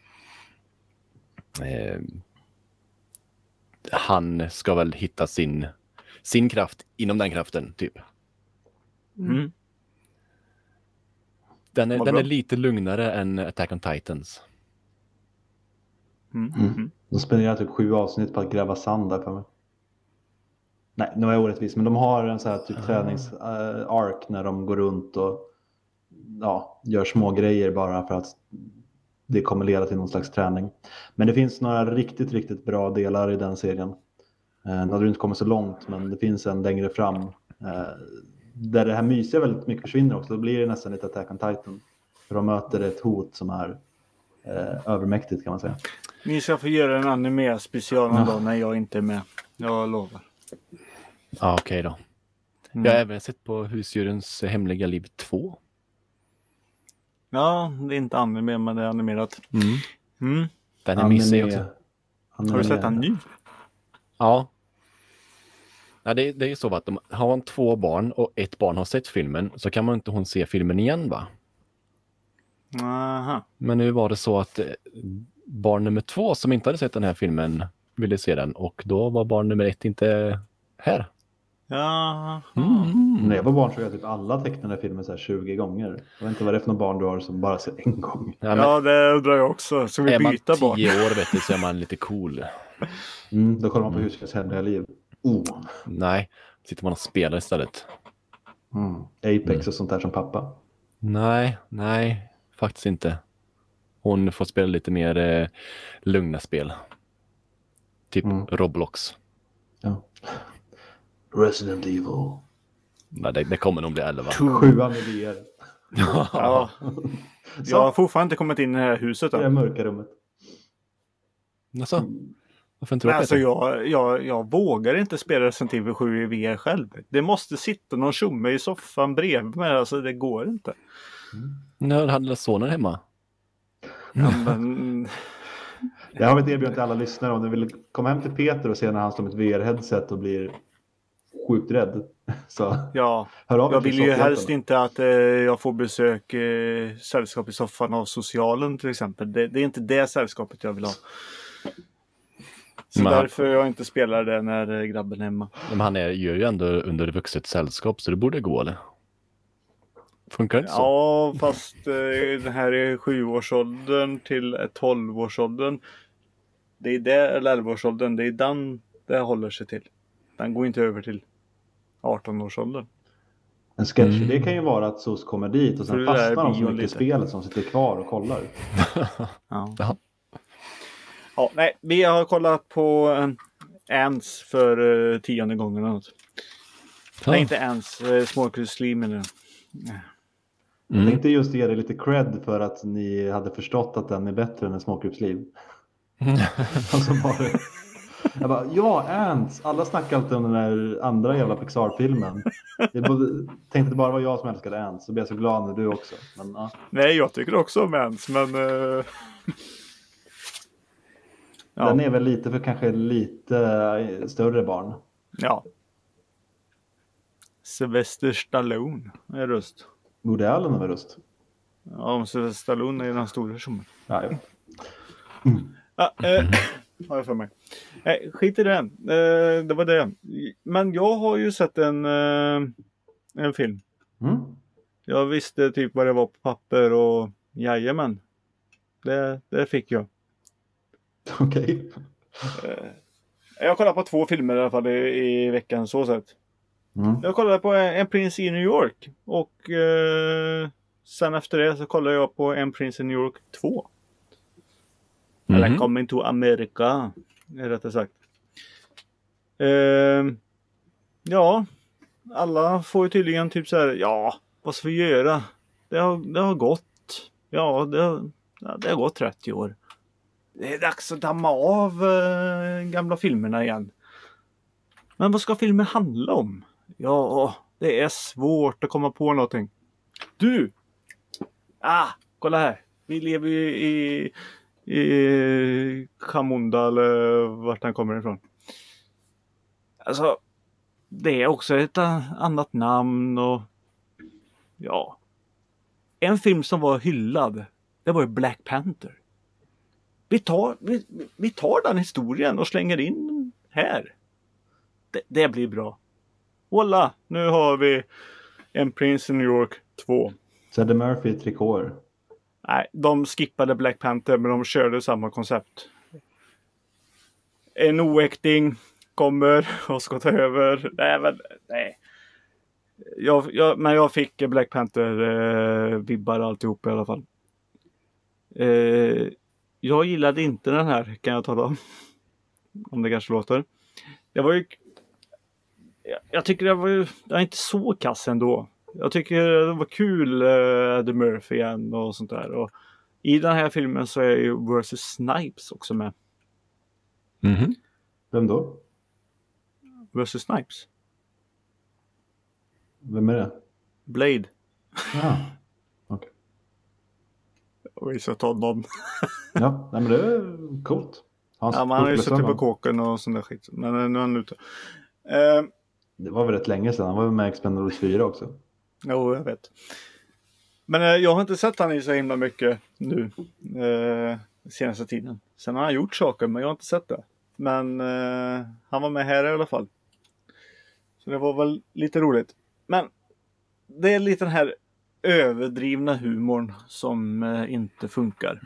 han ska väl hitta sin kraft inom den kraften, typ. Den Vad är bra. lite lugnare än Attack on Titans. De spenderar typ 7 avsnitt på att gräva sand där för mig. Nej, nu är jag orättvis, men de har en så här typ tränings-ark när de går runt och gör små grejer bara för att det kommer leda till någon slags träning. Men det finns några riktigt, riktigt bra delar i den serien. Nu hade du inte kommit så långt, men det finns en längre fram där det här mysiga väldigt mycket försvinner också. Då blir det nästan lite Attack on Titan. För de möter ett hot som är övermäktigt kan man säga. Ni ska få göra en anime special någon dag när jag inte är med. Jag lovar. Ja, okej då. Jag har även sett på Husdjurens hemliga liv 2. Ja, det är inte anime, men det är animerat. Den är mysig också. Har du sett den nu? Ja. Ja, det är ju så att har man 2 barn och ett barn har sett filmen så kan man inte hon se filmen igen, va? Aha. Men nu var det så att barn nummer 2 som inte hade sett den här filmen ville se den och då var barn nummer 1 inte här. Ja. När jag var barn såg jag typ alla tecknade filmer så här 20 gånger. Jag vet inte vad det är för någon barn du har som bara ser en gång. Ja, det undrar jag också. Så vi byta barn? Är man 10 barn? år vet du, så är man lite cool. Då kollar man på Husdjurens hemliga liv. Nej, sitter man och spelar istället. Apex och sånt där som pappa. Nej, faktiskt inte. Hon får spela lite mer lugna spel. Typ Roblox. Ja. Resident Evil. Nej, det kommer nog bli 11. 7 idéer. Ja. Jag har fortfarande inte kommit in i det här huset Det är än. mörka rummet. Alltså, varför inte Men det? alltså jag vågar inte spela Resident Evil 7 i VR själv. Det måste sitta någon tjomme i soffan bredvid mig. Alltså det går inte. När hade sonen hemma? Ja, men... Jag har ett erbjudande till alla lyssnare om ni vill komma hem till Peter och se när han står med ett VR-headset och blir sjukt rädd. Så Ja, hör av er jag till vill ju soffhjälpen. helst inte att jag får besök sällskap i soffan av socialen till exempel. Det är inte det sällskapet jag vill ha. Så därför jag inte spelar det när grabben är hemma. Men han gör ju ändå under vuxet sällskap så det borde gå, eller? Funkar det inte så? Ja, fast den här är 7-årsåldern till 12-årsåldern. Det är det, eller 11-årsåldern, det är den det håller sig till. Den går inte över till 18-årsåldern. En sketch, det kan ju vara att SOS kommer dit och För sen det där fastnar de blir så ju mycket i lite. spelet som sitter kvar och kollar. Ja. Ja, nej, vi har kollat på Ants för 10:e gången eller något. Nej, inte Ants, Småkrysslimen. Jag tänkte just ge dig lite cred för att ni hade förstått att den är bättre än en småkrypsliv. Alltså bara, jag bara, Ants. Alla snackar alltid om den där andra jävla Pixar-filmen. Tänkte det bara var jag som älskade Ants. Så blev jag så glad när du också. Men, ja. Nej, jag tycker också om Ants, men... Ja. Den är väl lite för kanske lite större barn. Ja. Sylvester Stallone är röst. Woody Allen är väl röst? Ja, om Sylvester Stallone är den stora som. Ja. Har jag för mig. Nej, skit i den. Det var det. Men jag har ju sett en film. Jag visste typ vad det var på papper och jajamän. Det fick jag. Okej. Jag kollade på 2 filmer i alla fall i veckan så sett. Jag kollade på En prins i New York. Och sen efter det så kollade jag på En prins i New York 2. Eller Coming to America. Rättare sagt. Ja. Alla får ju tydligen typ så här. Ja, vad ska vi göra? Det har gått. Ja, det har gått 30 år. Det är dags att damma av gamla filmerna igen. Men vad ska filmen handla om? Ja, det är svårt att komma på någonting. Du! Kolla här. Vi lever ju i Chamunda eller vart han kommer ifrån. Alltså, det är också ett annat namn och ja. En film som var hyllad, det var ju Black Panther. Vi tar den historien och slänger in här. Det blir bra. Voila, nu har vi En prins i New York 2. Så Eddie Murphy i trikåer. Nej, de skippade Black Panther men de körde samma koncept. En oäkting kommer och ska ta över. Nej. Men jag fick Black Panther vibbar alltihop i alla fall. Jag gillade inte den här, kan jag tala om det kanske låter. Det var ju... Jag tycker det var inte så kass ändå. Jag tycker det var kul The Murphy igen och sånt där. Och i den här filmen så är ju Wesley Snipes också med. Mhm. Vem då? Wesley Snipes. Vem är det? Blade. Ja, okej. Och vi ska ta någon. Ja, nej, men det är coolt. Ja, men han har ju suttit på kåken och sån där skit. Men nu är han ute. Det var väl rätt länge sedan. Han var med i Expendables 4 också. Jo, jag vet. Men jag har inte sett han i så himla mycket nu. Senaste tiden. Sen har han gjort saker, men jag har inte sett det. Men han var med här i alla fall. Så det var väl lite roligt. Men det är lite den här överdrivna humorn som inte funkar.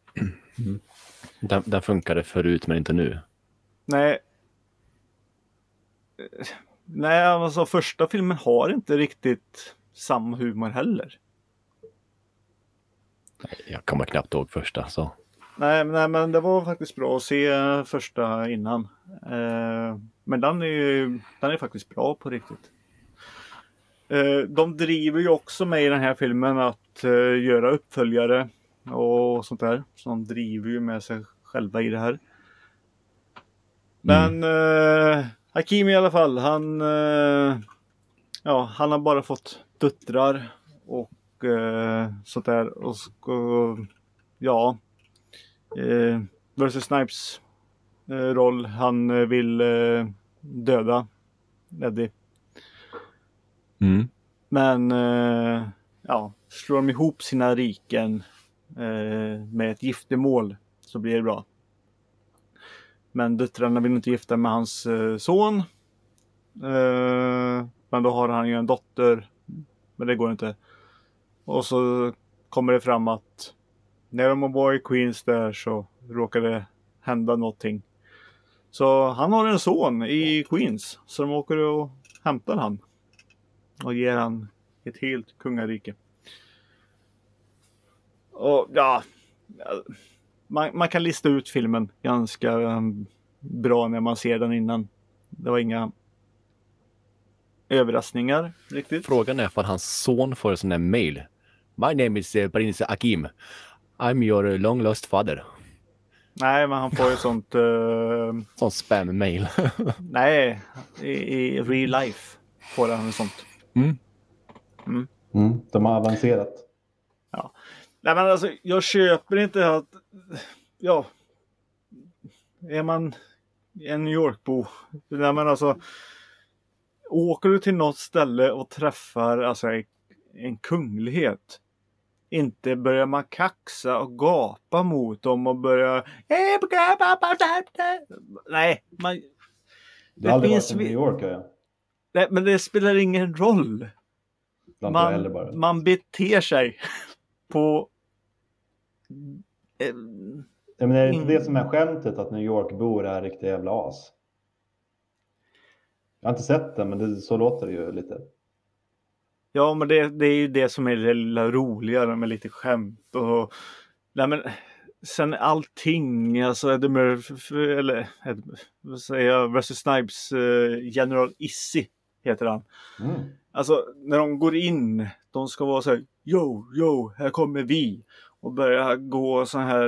Den funkade förut men inte nu. Nej. Nej, alltså första filmen har inte riktigt samma humor heller. Jag kommer knappt ihåg första så. Nej, men det var faktiskt bra att se första innan. Men den är faktiskt bra på riktigt. De driver ju också med i den här filmen att göra uppföljare och sånt där. Så de driver ju med sig själva i det här. Men Hakim i alla fall, han har bara fått döttrar och sånt där. Och Wesley Snipes roll, han vill döda Eddie. Men slår de ihop sina riken med ett giftermål så blir det bra. Men döttrarna vill inte gifta med hans son. Men då har han ju en dotter. Men det går inte. Och så kommer det fram att när de var i Queens där så råkade det hända någonting. Så han har en son i Queens. Så de åker och hämtar han. Och ger han ett helt kungarike. Och man kan lista ut filmen ganska bra när man ser den innan. Det var inga överraskningar riktigt. Frågan är för hans son får en sån där mail. My name is Prince Akim. I'm your long lost father. Nej, men han får ju sånt... Sån spam-mail. Nej, i real life får han sånt. De har avancerat. Ja. Nej, men alltså, jag köper inte att... Ja. Är man en New York-bo? Nej, men alltså... Åker du till något ställe och träffar alltså en kunglighet, inte börjar man kaxa och gapa mot dem och börja... Nej, man... Det har aldrig varit i New York, ja. Nej, men det spelar ingen roll. Man beter sig på... Men är det inte det som är skämtet, att New York-bor är riktigt jävla as? Jag har inte sett det, men så låter det ju lite. Ja, men det är ju det som är det lilla roligare med lite skämt och... Nej, men sen allting, alltså Eddie Murphy, eller vad säger jag, Wesley Snipes General Issy heter han. Alltså när de går in, de ska vara så här: yo, här kommer vi, och börja gå så här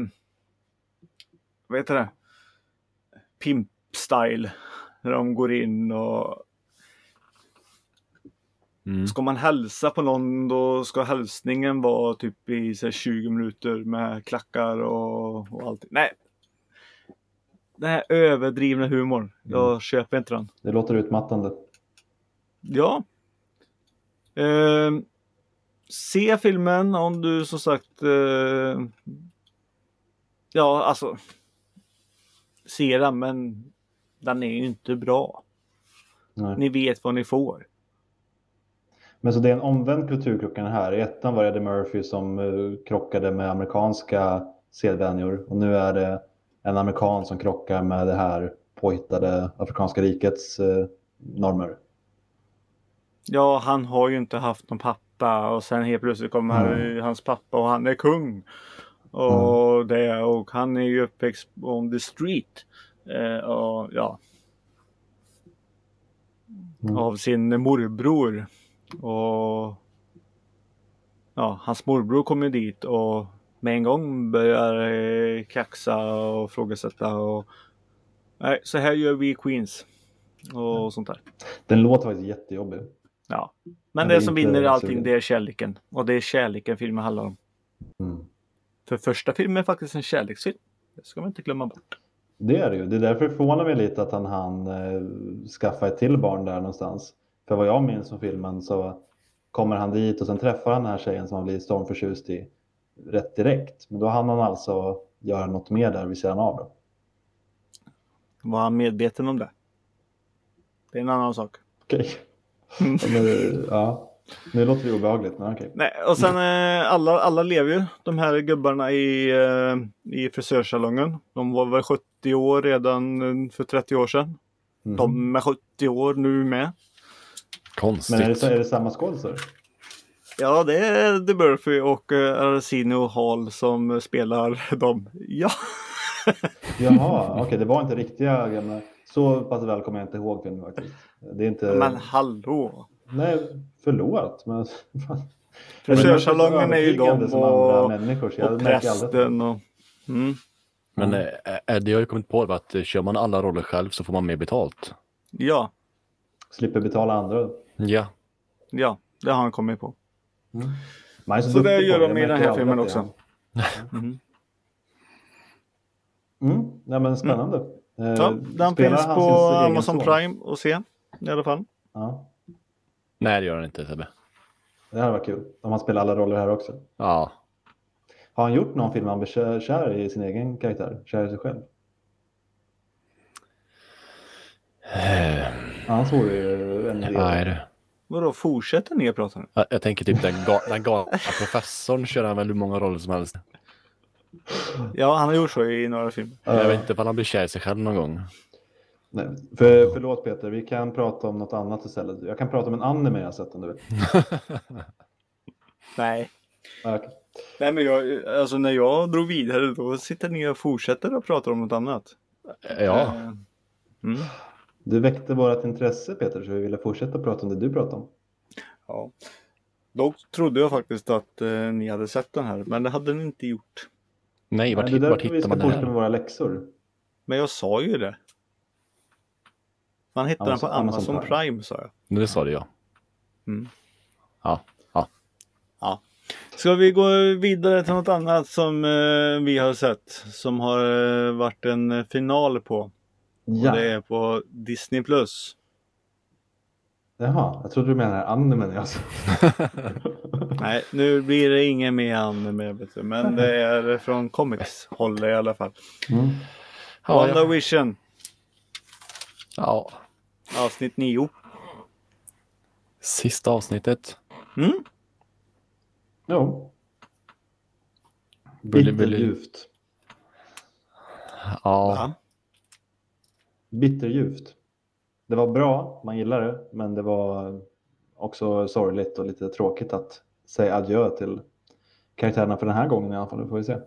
vad heter det, pimp style, när de går in och ska man hälsa på någon, då ska hälsningen vara typ i så här 20 minuter med klackar och allt. Nej. Den här överdrivna humorn. Jag köper inte den. Det låter utmattande. Ja. Se filmen om du som sagt alltså se den, men den är ju inte bra. Nej. Ni vet vad ni får. Men så det är en omvänd kulturkrock här. I ettan var det Eddie Murphy som krockade med amerikanska sedvänjor. Och nu är det en amerikan som krockar med det här påhittade afrikanska rikets normer. Ja, han har ju inte haft någon pappa och sen helt plötsligt kommer hans pappa och han är kung. Och och han är ju uppväxt on the street. Och ja. Av sin morbror. Och ja, hans morbror kommer dit och med en gång börjar kaxa och frågasätta och nej, så här gör vi Queens och sånt där. Den låter faktiskt jättejobbig. Ja, men Men det som inte vinner allting sugen. det är kärleken. Och det är kärleken filmen handlar om. För första filmen är faktiskt en kärleksfilm. Det ska man inte glömma bort. Det är det ju. Det är därför det förvånar mig lite att han skaffa ett till barn där någonstans. För vad jag minns från filmen så kommer han dit och sen träffar han den här tjejen som han blir stormförtjust i rätt direkt. Men då hann han alltså göra något mer där vid sidan av det. Var han medveten om det? Det är en annan sak. Okej. Ja. Nu låter det obehagligt, men okej. Nej, och sen alla lever ju, de här gubbarna i frisörsalongen. De var väl 70 år redan för 30 år sedan. De är 70 år nu med. Konstigt. Men är det samma skådespelare? Ja, det är The Murphy och Arsenio Hall som spelar dem. Ja. Jaha, okej. Det var inte riktiga gamla. Så pass väl kommer jag inte ihåg filmen faktiskt. Det är inte... Men hallå. Nej, förlåt. Men... Frisörsalongen är ju de som andra människor, så jag och märker aldrig. prästen och... Men det har ju kommit på att kör man alla roller själv så får man mer betalt. Ja, Slipper betala andra. Ja. ja, det har han kommit på. Man är Så det duktig gör på de det. i Jag den märker här filmen aldrig också. Nej, men spännande. Ja, den Spelar finns han på sin egen Amazon son? Prime och se i alla fall. Ja, Nej, det gör han inte, Sebbe. det här var kul. Om han spelar alla roller här också. Ja. Har han gjort någon film han blir kär i sin egen karaktär? Kär i sig själv? Annars vore det ju en idé. Nej, det. Vadå, fortsätter ni att prata nu? Jag tänker typ den galna professorn kör han väl hur många roller som helst. Ja, han har gjort så i några filmer. Jag vet inte om han blir kär i sig själv någon gång. Nej, förlåt Peter, vi kan prata om något annat istället. Jag kan prata om en anime jag har sett om du vill. Nej. Okay. Nej, men alltså när jag drog vidare då sitter ni och fortsätter att prata om något annat. Ja. Du väckte vårt intresse Peter, så vi ville fortsätta prata om det du pratade om. Ja. Dock trodde jag faktiskt att ni hade sett den här, men det hade ni inte gjort. Nej, vart det är därför vi hittar ska man det fortsätta med här? våra läxor. Men jag sa ju det. Man hittar den på Amazon Prime, sa jag. Det sa det, ja. Ja. Ja. Ska vi gå vidare till något annat som vi har sett, som har varit en final på? Ja. Och det är på Disney+. Jaha, jag trodde du menade animen. Alltså. Nej, nu blir det ingen mer anime, vet du, men det är från comics håll i alla fall. WandaVision. Ja. Avsnitt 9. Sista avsnittet. Jo. Vill- Bitterljuvt. Ja. Bitterljuvt. Det var bra, man gillar det, men det var också sorgligt och lite tråkigt att säga adjö till karaktärerna för den här gången i alla fall. Det får vi se.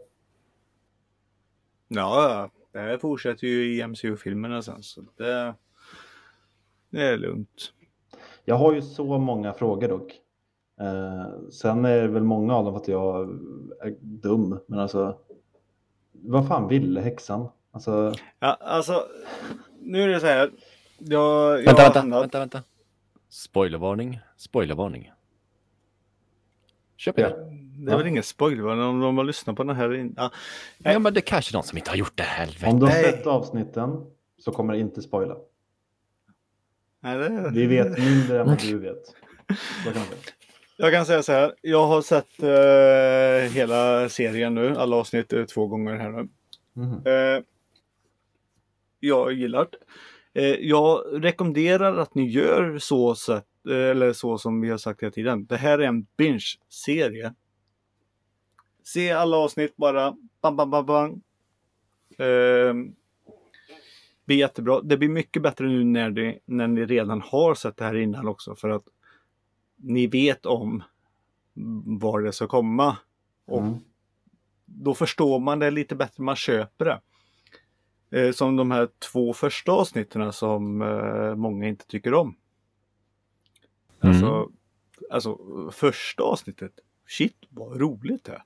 Ja, det här fortsätter ju i MCU-filmerna sen, så det är lugnt. Jag har ju så många frågor dock. Sen är det väl många av dem för att jag är dum. Men alltså, vad fan ville häxan? Alltså... Ja, alltså, nu är det så här. Vänta. Spoilervarning. Köp det. Det är väl ingen spoiler om de har lyssnat på den här. Ja, men det kanske är någon som inte har gjort det, helvete. Om du har sett avsnitten så kommer det inte spoila. Nej, Vi vet mindre än vad du vet. Så kan man säga. Jag kan säga så här. Jag har sett hela serien nu. Alla avsnitt 2 gånger här nu. Jag gillar det. Jag rekommenderar att ni gör eller så som vi har sagt hela tiden. Det här är en binge-serie. Se alla avsnitt bara. Bam, bam, bam, bam. Blir jättebra. Det blir mycket bättre nu när ni redan har sett det här innan också. För att ni vet om var det ska komma. Och då förstår man det lite bättre. Man köper det. Som de här 2 första avsnitten som många inte tycker om. Alltså första avsnittet. Shit, vad roligt det är.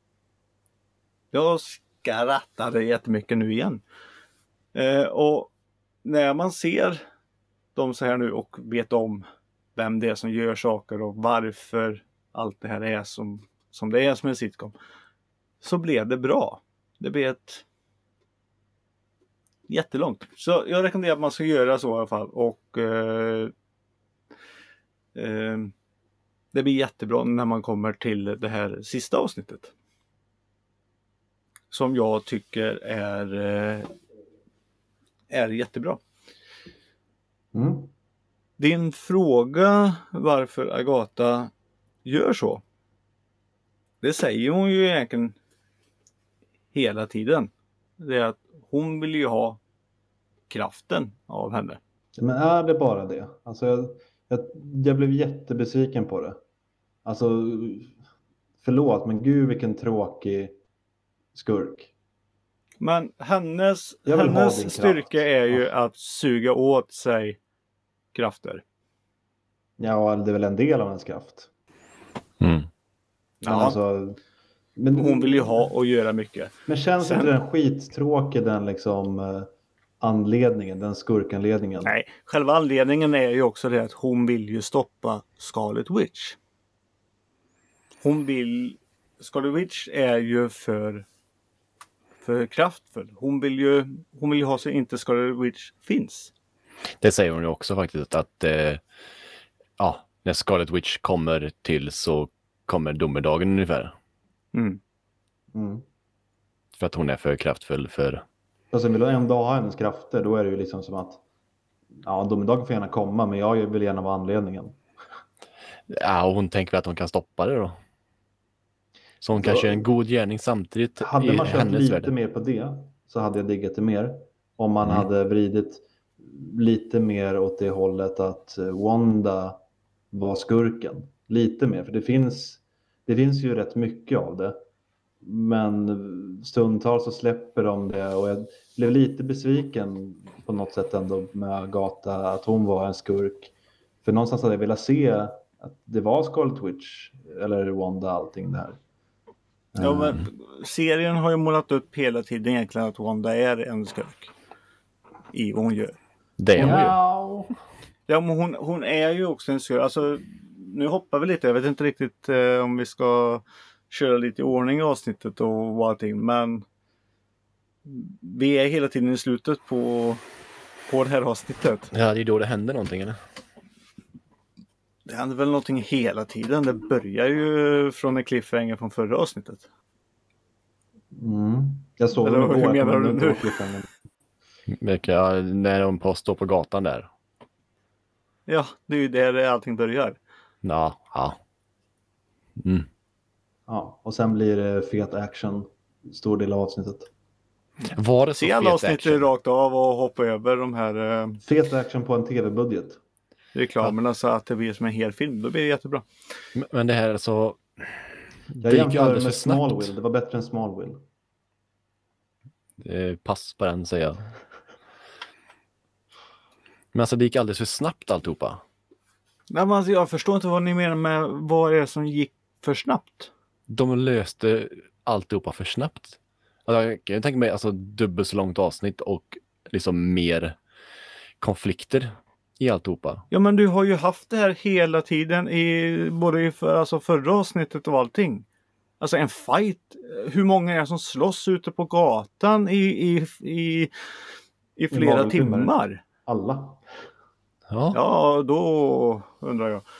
Jag skrattade jättemycket nu igen. Och när man ser dem så här nu och vet om vem det är som gör saker och varför allt det här är som det är som en sitcom, så blev det bra. Det blev ett jättelångt. Så jag rekommenderar att man ska göra så i alla fall. Och det blir jättebra när man kommer till det här sista avsnittet. Som jag tycker är jättebra. Din fråga varför Agatha gör så. Det säger hon ju egentligen hela tiden. Det är att hon vill ju ha kraften av henne. Men är det bara det? Alltså jag blev jättebesviken på det. Alltså förlåt, men gud vilken tråkig skurk. Men hennes styrka är ju att suga åt sig krafter. Ja, det är väl en del av hennes kraft. Ja. Alltså, men hon vill ju ha och göra mycket. Men känns inte den skittråkig, den liksom anledningen, den skurkanledningen? Nej, själva anledningen är ju också det att hon vill ju stoppa Scarlet Witch. Scarlet Witch är ju för kraftfull. Hon vill ju ha så inte Scarlet Witch finns. Det säger hon ju också faktiskt att när Scarlet Witch kommer till så kommer domedagen ungefär. För att hon är för kraftfull för... Alltså vill du en dag ha hennes krafter, då är det ju liksom som att domedagen får gärna komma, men jag vill gärna vara anledningen. Ja, och hon tänker att hon kan stoppa det då. Så hon kanske är en god gärning samtidigt. Hade man kört lite mer på det så hade jag diggat det mer. Om man hade vridit lite mer åt det hållet att Wanda var skurken. Lite mer, för det finns ju rätt mycket av det. Men stundtals så släpper de det, och jag blev lite besviken på något sätt ändå med Agatha, att hon var en skurk. För någonstans hade jag velat se att det var Scarlet Witch eller Wanda, allting det här. Ja, men serien har ju målat upp hela tiden egentligen att Wanda är en skurk i vad hon gör. Det är hon ju. Ja, men hon är ju också en skurk. Alltså, nu hoppar vi lite. Jag vet inte riktigt om vi ska köra lite i ordning i avsnittet och allting. Men vi är hela tiden i slutet på det här avsnittet. Ja, det är då det händer någonting, eller? Det händer väl någonting hela tiden. Det börjar ju från en cliffhanger från förra avsnittet. Jag såg eller hur menar du nu? När de står på gatan där. Ja, det är ju där allting börjar. Ja. Ja, och sen blir det fet action, stor del av avsnittet. Var det så se alla avsnitt rakt av och hoppa över de här... fet action på en tv-budget. Reklamerna så att det blir som en hel film. Då blir det jättebra. Men det här så... Jag jämför med Smallville. Det var bättre än Smallville. Pass på den, säger jag. Men alltså det gick alldeles för snabbt alltihopa. Nej, men alltså, jag förstår inte vad ni menar med vad är det som gick för snabbt. De löste alltihopa för snabbt. Alltså, jag kan tänka mig alltså dubbelt så långt avsnitt och liksom mer konflikter i alltihopa. Ja, men du har ju haft det här hela tiden både i förra avsnittet och allting. Alltså en fight. Hur många är det som slåss ute på gatan i flera timmar? Alla. Ja, då undrar jag.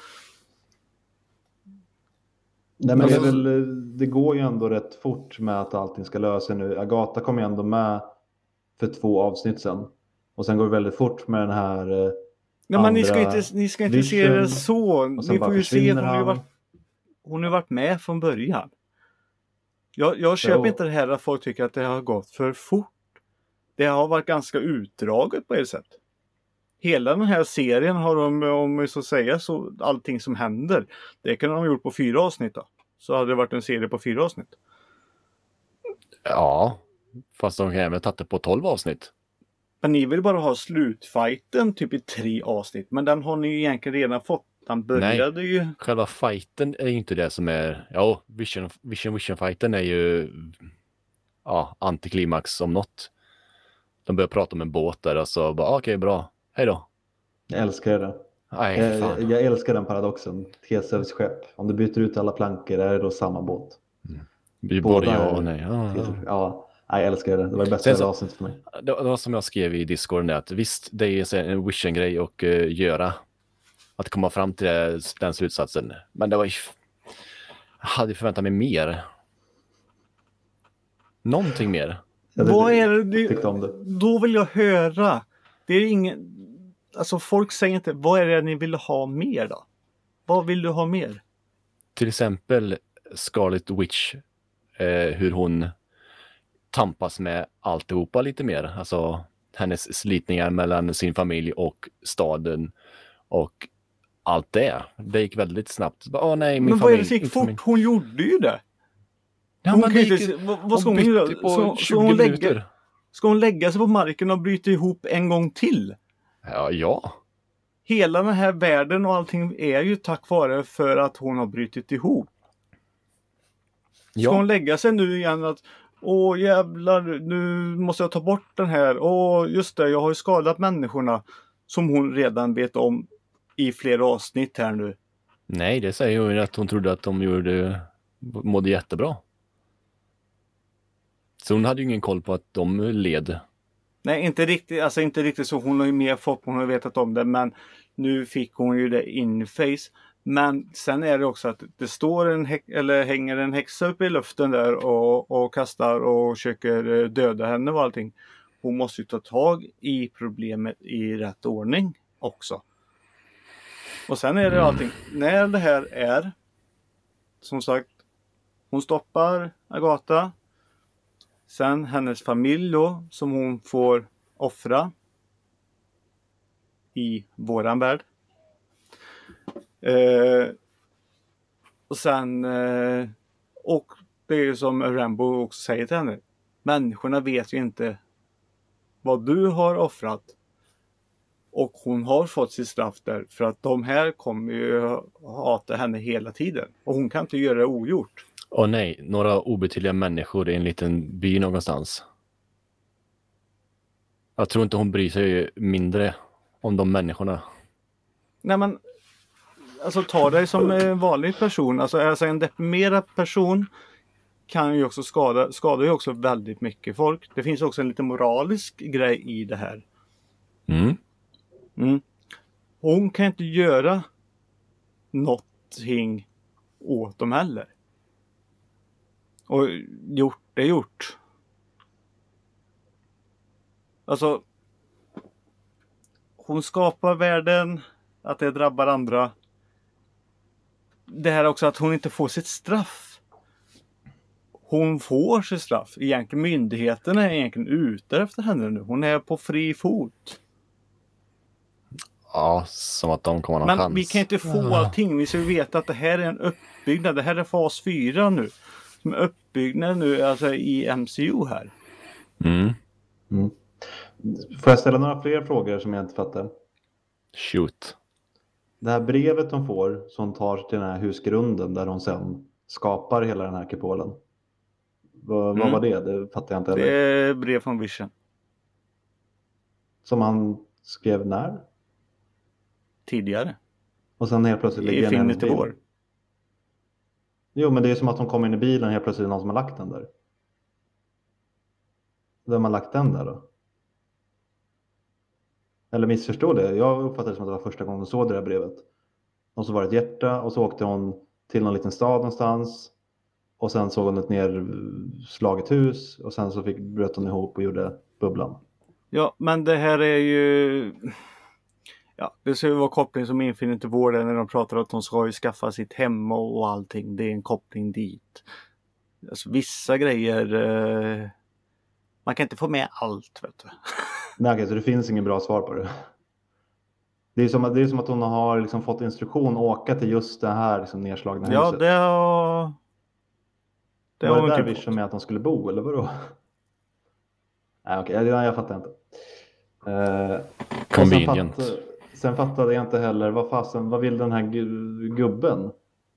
Nej, men det går ju ändå rätt fort med att allting ska lösa nu. Agatha kom ju ändå med för 2 avsnitt sen. Och sen går det väldigt fort med den här Nej, men ni andra ska inte se det vision, så. och sen Ni bara får ju se, försvinner hon har ju varit med från början. Jag köper inte det här att folk tycker att det har gått för fort. Det har varit ganska utdraget på ett sätt. Hela den här serien har de, om vi så säga, så allting som händer. Det kunde de ha gjort på 4 avsnitt då. Så hade det varit en serie på 4 avsnitt. Ja, fast de kan även tagit det på 12 avsnitt. Men ni vill bara ha slutfighten typ i 3 avsnitt. Men den har ni ju egentligen redan fått. Den började ju... Själva fighten är ju inte det som är... Ja, Vision fighten är ju... Ja, antiklimax om något. De börjar prata om en båt där och så bara okej, bra. Hej då. Jag älskar det. Nej, för fan. Jag älskar den paradoxen. Tesevs skepp. Om du byter ut alla plankor är det då samma båt. Både ja och nej. Ja, jag älskar det. Det var det bästa avsnittet för mig. Det var som jag skrev i Discord, att visst, det är en Vision-grej att göra. Att komma fram till den slutsatsen. Men det var ju... Jag hade förväntat mig mer. Någonting mer. Vad är det du... Tyckte om det. Då vill jag höra. Det är ingen... Alltså folk säger inte, vad är det ni vill ha mer då? Vad vill du ha mer? Till exempel Scarlet Witch. Hur hon tampas med alltihopa lite mer. Alltså hennes slitningar mellan sin familj och staden. Och allt det. Det gick väldigt snabbt. Nej, men vad är det som gick fort? Hon gjorde ju det. Ja, hon men kan inte... Vad ska hon göra? På 20 minuter. Ska hon lägga sig på marken och bryta ihop en gång till? Ja. Hela den här världen och allting är ju tack vare för att hon har brutit ihop. Ska hon lägga sig nu igen att åh jävlar, nu måste jag ta bort den här. Åh just det, jag har ju skadat människorna som hon redan vet om i flera avsnitt här nu. Nej, det säger hon att hon trodde att de mådde jättebra. Så hon hade ju ingen koll på att de led. Nej, inte riktigt så. Hon har ju mer fått, hon har vetat om det, men nu fick hon ju det in face. Men sen är det också att det står hänger en häxa upp i luften där och kastar och försöker döda henne och allting. Hon måste ju ta tag i problemet i rätt ordning också. Och sen är det allting, när det här är, som sagt, hon stoppar Agatha. Sen hennes familj då, som hon får offra i våran värld. Och sen och det är ju som Rambo också säger till henne. Människorna vet ju inte vad du har offrat. Och hon har fått sitt straff där. För att de här kommer ju hata henne hela tiden. Och hon kan inte göra det ogjort. Åh nej, några obetydliga människor i en liten by någonstans. Jag tror inte hon bryr sig mindre om de människorna. Nej men, alltså ta dig som en vanlig person. Alltså en deprimerad person kan ju också skadar ju också väldigt mycket folk. Det finns också en lite moralisk grej i det här. Hon kan inte göra någonting åt dem heller. Och gjort är gjort. Alltså, hon skapar världen, att det drabbar andra. Det här också att hon inte får sitt straff. Hon får sitt straff. Egentligen myndigheterna är egentligen ute efter henne nu. Hon är på fri fot. Ja, som att de kommer att ha chans. Men vi kan inte få allting. Vi ska veta att det här är en uppbyggnad. Det här är fas 4 nu. Som är uppbyggnad nu alltså i MCU här. Får jag ställa några fler frågor som jag inte fattar? Shoot. Det här brevet hon får som tar till den här husgrunden där hon sen skapar hela den här kupolen. Vad var det? Det fattar jag inte heller. Det är brev från Vision. Som han skrev när? Tidigare. Och sen helt plötsligt ligger den i Infinity War. Jo, men det är som att hon kommer in i bilen helt plötsligt någon som har lagt den där. Vem har lagt den där då? Eller missförstår det. Jag uppfattade det som att det var första gången hon såg det där brevet. Och så var det ett hjärta och så åkte hon till någon liten stad någonstans. Och sen såg hon ett nerslaget hus. Och sen så bröt hon ihop och gjorde bubblan. Ja, men det här är ju... Ja, det ska ju vara koppling som Infinity War när de pratar att de ska ju skaffa sitt hem och allting. Det är en koppling dit. Alltså vissa grejer... man kan inte få med allt, vet du. Nej, okej, så det finns ingen bra svar på det. Det är som att hon har liksom fått instruktion att åka till just det här liksom nedslagna Ja, huset. det har... det var har det hon där typ Vision fått. med att de skulle bo, eller vadå? Nej, okej, jag fattar inte. Och Convenient. Sen fattade jag inte heller, vad vill den här gubben?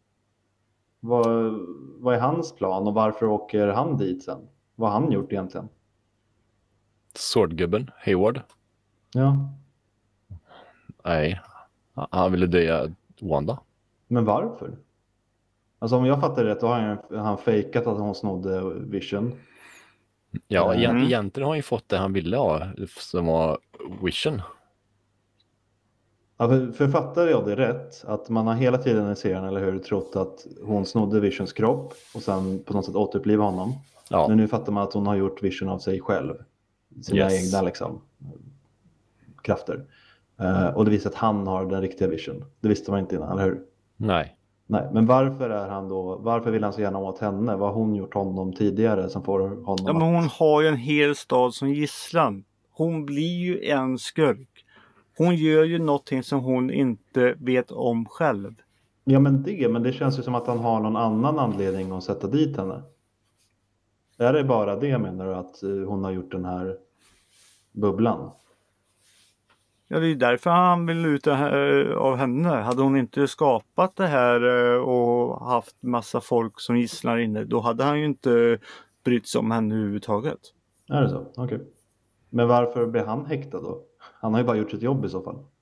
Vad är hans plan och varför åker han dit sen? Vad har han gjort egentligen? Swordgubben, Hayward. Ja, Nej, han ville döda Wanda. men varför? Alltså om jag fattar rätt, då har han fejkat att hon snodde Vision. Ja, Mm. egentligen har han ju fått det han ville ha, som var Vision. Ja, för fattade jag det rätt, att man har hela tiden i serien, eller hur, trott att hon snodde Visions kropp och sen på något sätt återuppliva honom. Ja. Men nu fattar man att hon har gjort Vision av sig själv. Sina Yes. egna liksom, krafter. Och det visar att han har den riktiga Vision. Det visste man inte innan, eller hur? Nej. Nej, men varför vill han så gärna åt henne? Vad har hon gjort honom tidigare som får honom Ja, men hon har ju en hel stad som gisslan. Hon blir ju en skurk. Hon gör ju någonting som hon inte vet om själv. Ja, men det känns ju som att han har någon annan anledning att sätta dit henne. Är det bara det, menar du, att hon har gjort den här bubblan? Ja, det är därför han vill ut det här, av henne. Hade hon inte skapat det här och haft massa folk som gisslar inne, då hade han ju inte brytt sig om henne överhuvudtaget. Är det så? Okej. Men varför blir han häktad då? Han har ju bara gjort sitt jobb i så fall.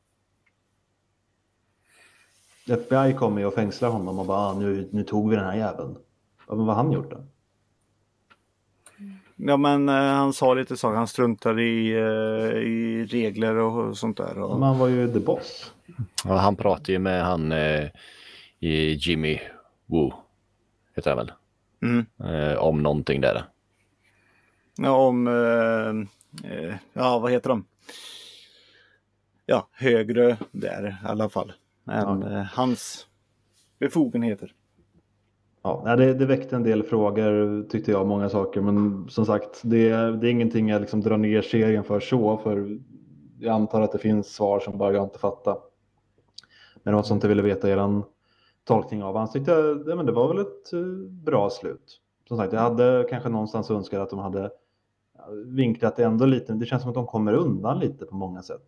FBI kommer ju och fängslar honom och bara nu tog vi den här jäveln. Ja, men vad har han gjort då? Ja, men han sa lite saker. Han struntade i regler och sånt där. Och... Men han var ju the boss. Ja, han pratade ju med han i Jimmy Woo, heter han väl? Om någonting där. Ja, om... ja, vad heter de? Ja, högre där i alla fall. Än hans befogenheter. Ja, det väckte en del frågor, tyckte jag, många saker. Men som sagt, det är ingenting jag liksom drar ner serien för jag antar att det finns svar som bara jag inte fattar. Men något sånt jag ville veta er tolkning av. Han tyckte men det var väl ett bra slut. Som sagt, jag hade kanske någonstans önskat att de hade vinklat det ändå lite. Det känns som att de kommer undan lite på många sätt.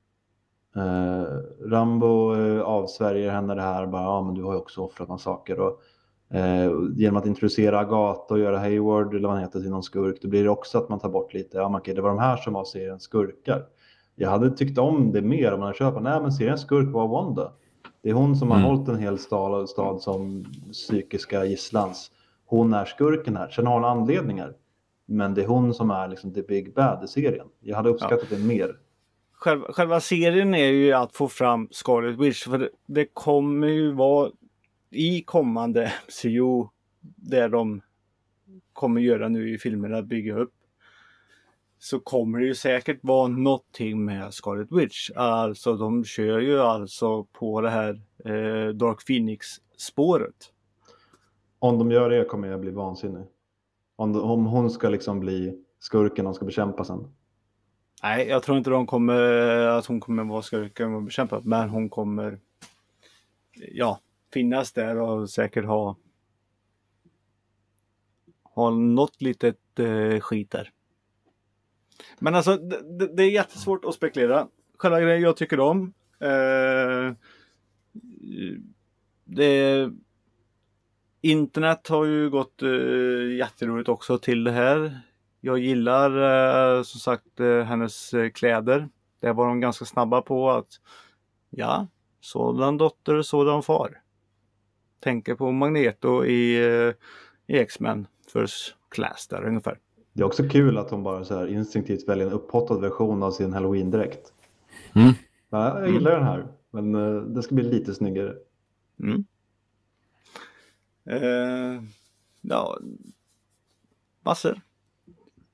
Rambo avsvärjer henne det här. Bara, men du har ju också offrat några saker. Och genom att introducera Agatha och göra Hayward eller vad han heter till någon skurk, då blir det också att man tar bort lite. Ja, okej, det var de här som var seriens skurkar. Jag hade tyckt om det mer om man hade köpt. Nej, men seriens skurk var Wanda. Det är hon som har hållit en hel stad som psykiska gisslans. Hon är skurken här. Sen har hon anledningar. Men det är hon som är liksom the big bad i serien. Jag hade uppskattat det mer. Själva serien är ju att få fram Scarlet Witch. För det kommer ju vara i kommande MCU där de kommer göra nu i filmerna, bygga upp, så kommer det ju säkert vara någonting med Scarlet Witch. Alltså de kör ju alltså på det här Dark Phoenix-spåret. Om de gör det kommer jag bli vansinnig. Om hon ska liksom bli skurken de ska bekämpa sen. Nej, jag tror inte att hon kommer vara skurken och bekämpa. Men hon kommer finnas där och säkert ha något litet skit där. Men alltså det är jättesvårt att spekulera. Själva grejen jag tycker om internet har ju gått jätteroligt också till det här. Jag gillar som sagt hennes kläder. Det var de ganska snabba på att sådan dotter, sådan far. Tänker på Magneto i X-Men First Class där ungefär. Det är också kul att hon bara så här instinktivt väljer en upphottad version av sin Halloween-dräkt. Ja, jag gillar den här, men det ska bli lite snyggare. Massor.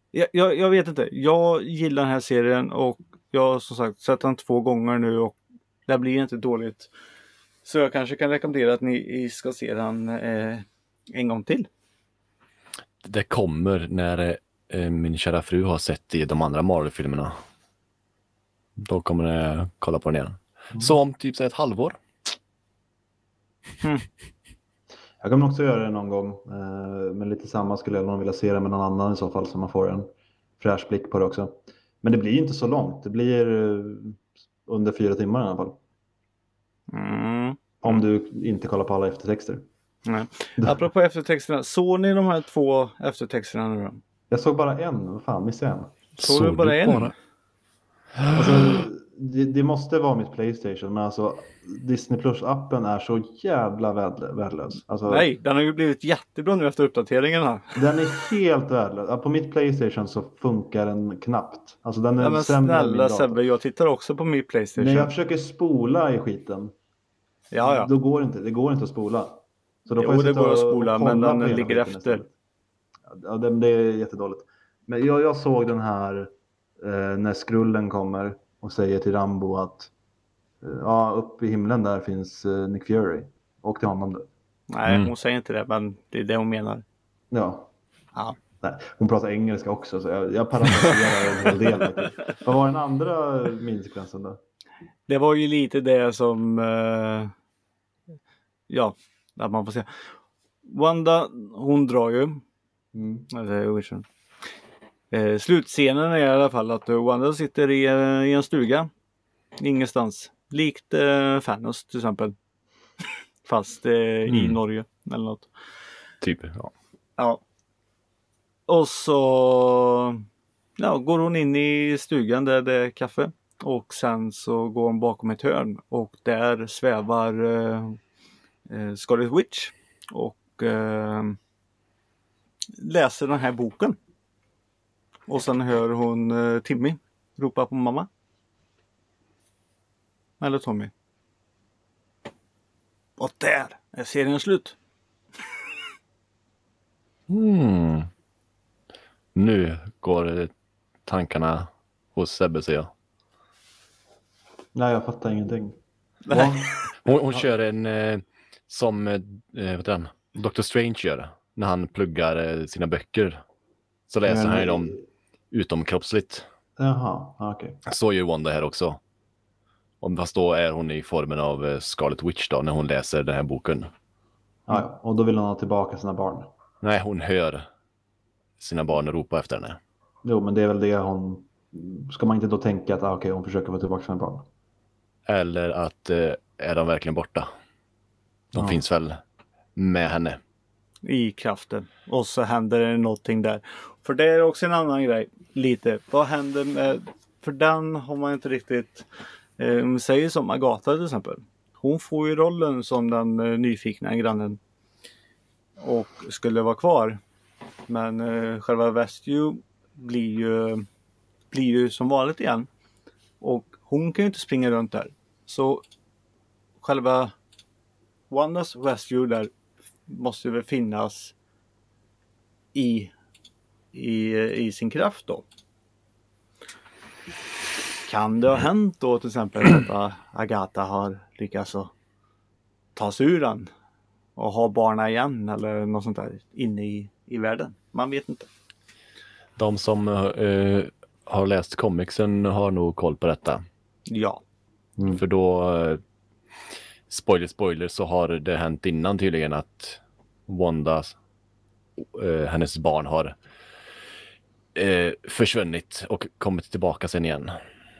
Jag vet inte. Jag gillar den här serien och jag har som sagt sett den 2 gånger nu och Det blir inte dåligt. Så jag kanske kan rekommendera att ni ska se den en gång till. Det kommer när min kära fru har sett i de andra Marvel-filmerna. Då kommer jag kolla på den igen. Så om typ så ett halvår. Jag kommer också göra det någon gång. Men lite samma skulle jag nog vilja se det med någon annan i så fall. Så man får en fräsch blick på det också. Men det blir inte så långt. Det blir under 4 timmar i alla fall. Om du inte kollar på alla eftertexter. Nej. Apropå eftertexterna. Såg ni de här 2 eftertexterna nu då? Jag såg bara en. Vad fan, missade jag en? Såg du bara en? Alltså, det måste vara mitt PlayStation. Men alltså Disney Plus-appen är så jävla värdelös. Alltså, Nej, den har ju blivit jättebra nu efter uppdateringarna. Den är helt värdelös. På mitt PlayStation så funkar den knappt. Alltså den är Ja, men sämre än min snälla dator. Sebbe, jag tittar också på min PlayStation. När jag försöker spola i skiten. Ja. Då går det inte att spola. Så då Jo, får jag det sitta går att och spola, men kolla den på hela ligger skiten efter. istället. Ja, det är jättedåligt. Men jag såg den här när Skrullen kommer och säger till Rambo att upp i himlen där finns Nick Fury. Och till honom då. Nej, hon säger inte det, men det är det hon menar. Ja. Ja. Nej, hon pratar engelska också, så jag parafraserar en hel del. Vad var den andra minsekvensen då? Det var ju lite det som att man får se. Wanda, hon drar ju. Slutscenen är i alla fall att Wanda sitter i en stuga ingenstans. Likt Thanos till exempel. Fast i Norge eller något. Typ, ja. Och så går hon in i stugan där det är kaffe. Och sen så går hon bakom ett hörn. Och där svävar Scarlet Witch. Och läser den här boken. Och sen hör hon Timmy ropa på mamma. Eller Tommy. Och där är serien slut. Nu går tankarna hos Sebbe, ser jag. Nej, jag fattar ingenting. Hon kör en som Dr. Strange gör när han pluggar sina böcker. Så läser han ju dem utomkroppsligt. Jaha, okej. Så gör Wanda här också. Fast då är hon i formen av Scarlet Witch då, när hon läser den här boken. Ja, och då vill hon ha tillbaka sina barn. Nej, hon hör sina barn ropa efter henne. Jo, men det är väl det hon... Ska man inte då tänka att hon försöker få tillbaka sina barn? Eller att är de verkligen borta? De finns väl med henne. I kraften. Och så händer det någonting där. För det är också en annan grej. Lite. Vad händer med... För den har man inte riktigt... säger som Agatha till exempel. Hon får ju rollen som den nyfikna grannen. Och skulle vara kvar. Men själva Westview blir ju som vanligt igen. Och hon kan ju inte springa runt där. Så själva Wandas Westview där måste väl finnas i sin kraft då. Kan det ha hänt då till exempel att Agatha har lyckats ta sig ur den och ha barna igen eller något sånt där inne i världen? Man vet inte. De som har läst comicsen har nog koll på detta. Ja. För då, spoiler, så har det hänt innan tydligen att Wanda, hennes barn har försvunnit och kommit tillbaka sen igen.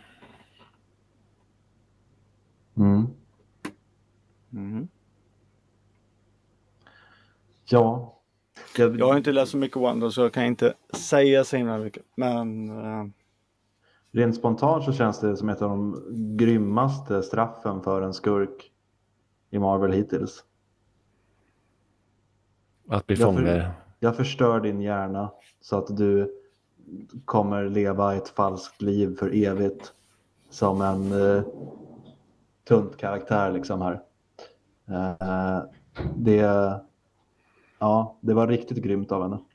Ja. Jag har inte läst så mycket Wanda så jag kan inte säga så himla mycket. Men... Rent spontant så känns det som ett av de grymmaste straffen för en skurk i Marvel hittills. Att bli fånge. Jag förstör din hjärna så att du kommer leva ett falskt liv för evigt. Som en tunt karaktär liksom här. Det var riktigt grymt av henne.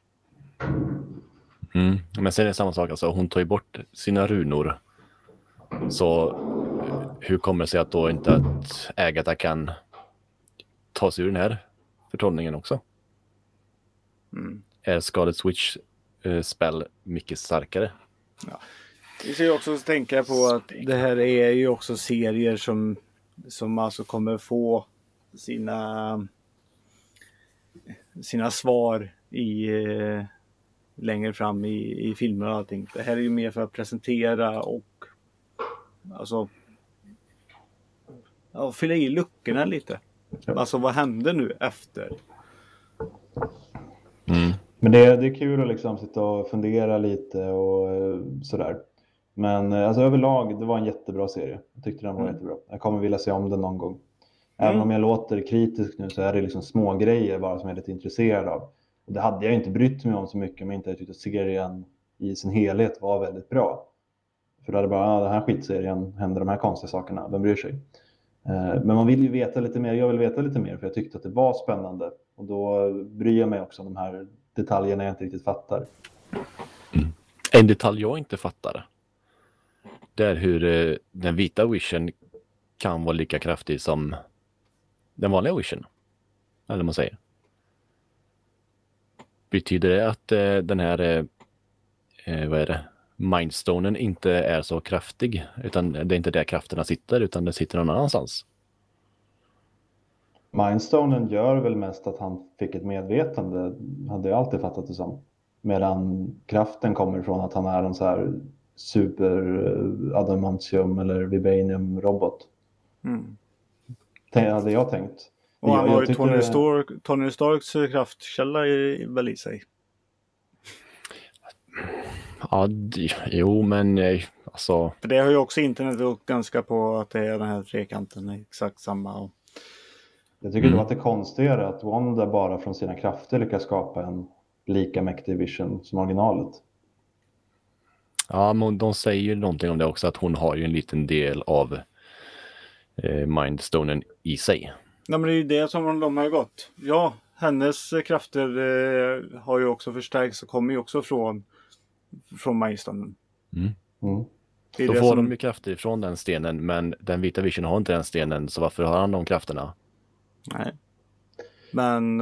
Men sen är det samma sak, alltså, hon tar ju bort sina runor. Så hur kommer det sig att då inte att Agatha kan ta sig ur den här förtrollningen också? Är Scarlet Witch spel mycket starkare? Ja. Vi ska ju också tänka på att det här är ju också serier som alltså kommer få sina svar längre fram i filmer och allting. Det här är ju mer för att presentera och alltså fylla i luckorna lite. Alltså vad händer nu efter? Men det är kul att liksom sitta och fundera lite och sådär. Men alltså överlag, det var en jättebra serie. Jag tyckte den var jättebra. Jag kommer vilja se om den någon gång. Även om jag låter kritisk nu så är det liksom små grejer bara som jag är lite intresserad av. Och det hade jag inte brytt mig om så mycket om jag inte hade tyckt att serien i sin helhet var väldigt bra. För då hade bara, den här skitserien händer de här konstiga sakerna. Vem bryr sig? Men man vill ju veta lite mer. Jag vill veta lite mer för jag tyckte att det var spännande. Och då bryr jag mig också om de här detaljerna jag inte riktigt fattar. En detalj jag inte fattar. Det är hur den vita Wishen kan vara lika kraftig som den vanliga Wishen. Eller vad man säger. Betyder det att den här Mindstonen inte är så kraftig? Utan det är inte där krafterna sitter utan det sitter någon annanstans. Mindstonen gör väl mest att han fick ett medvetande, hade jag alltid fattat det som. Medan kraften kommer ifrån att han är en så här super adamantium eller vibranium robot. Hade jag tänkt. Och han har ju Tony Starks kraftkälla väl i sig. Ja, jo men alltså... För det har ju också internet gått ganska på att det är den här trekanten exakt samma. Jag tycker det var lite konstigare att Wanda bara från sina krafter lyckas skapa en lika mäktig Vision som originalet. Ja, men de säger ju någonting om det också, att hon har ju en liten del av Mindstonen i sig. Ja, men det är ju det som de har gått. Ja, hennes krafter har ju också förstärkts och kommer ju också från Mindstonen. Då får de ju krafter från den stenen, men den vita Vision har inte den stenen, så varför har han de krafterna? Nej. Men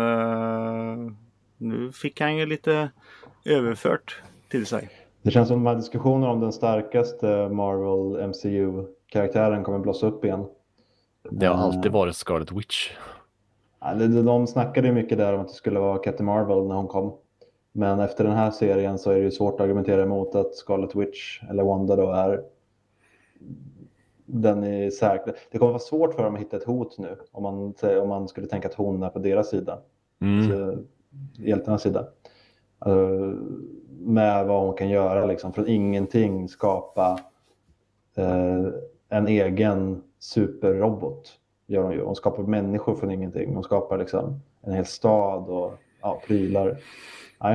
nu fick han ju lite överfört till sig. Det känns som de här diskussionerna om den starkaste Marvel MCU-karaktären kommer blossa upp igen. Det har alltid varit Scarlet Witch. Ja, de snackade ju mycket där om att det skulle vara Captain Marvel när hon kom. Men efter den här serien så är det ju svårt att argumentera emot att Scarlet Witch eller Wanda då är den i särklass. Det kommer vara svårt för dem att hitta ett hot nu om man skulle tänka att hon är på deras sida. Så, hjältarnas sida. Med vad hon kan göra liksom, från ingenting skapa en egen superrobot. Gör hon ju. Hon skapar människor från ingenting. Hon skapar liksom en hel stad och prylar. Nej,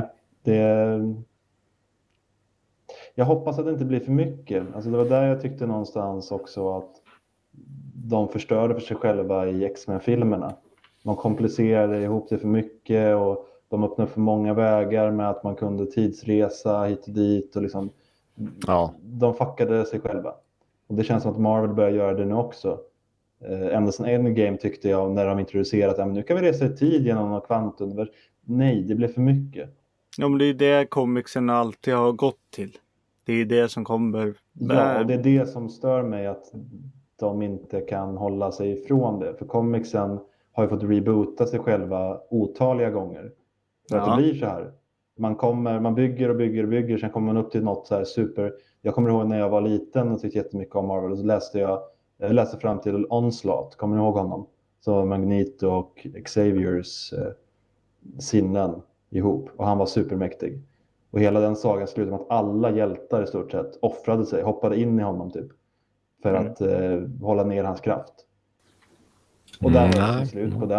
jag hoppas att det inte blir för mycket. Alltså det var där jag tyckte någonstans också att de förstörde för sig själva i X-Men-filmerna. De komplicerade ihop det för mycket och de öppnade för många vägar med att man kunde tidsresa hit och dit och liksom de fuckade sig själva. Och det känns som att Marvel börjar göra det nu också. Ända sedan Endgame tyckte jag när de introducerat att nu kan vi resa i tid genom något kvantum. Nej, det blev för mycket. Ja, men det är det comicsen alltid har gått till. Det är det som kommer. Ja, och det är det som stör mig att de inte kan hålla sig ifrån det. För comicsen har ju fått reboota sig själva otaliga gånger. För att det blir så här. Man bygger och bygger. Sen kommer man upp till något så här super. Jag kommer ihåg när jag var liten och tyckte jättemycket om Marvel. Och så jag läste fram till Onslaught. Kommer ni ihåg honom? Så Magneto och Xaviers sinnen ihop. Och han var supermäktig. Och hela den sagan slutade med att alla hjältar i stort sett offrade sig. Hoppade in i honom typ. För att hålla ner hans kraft. Och där var det slut på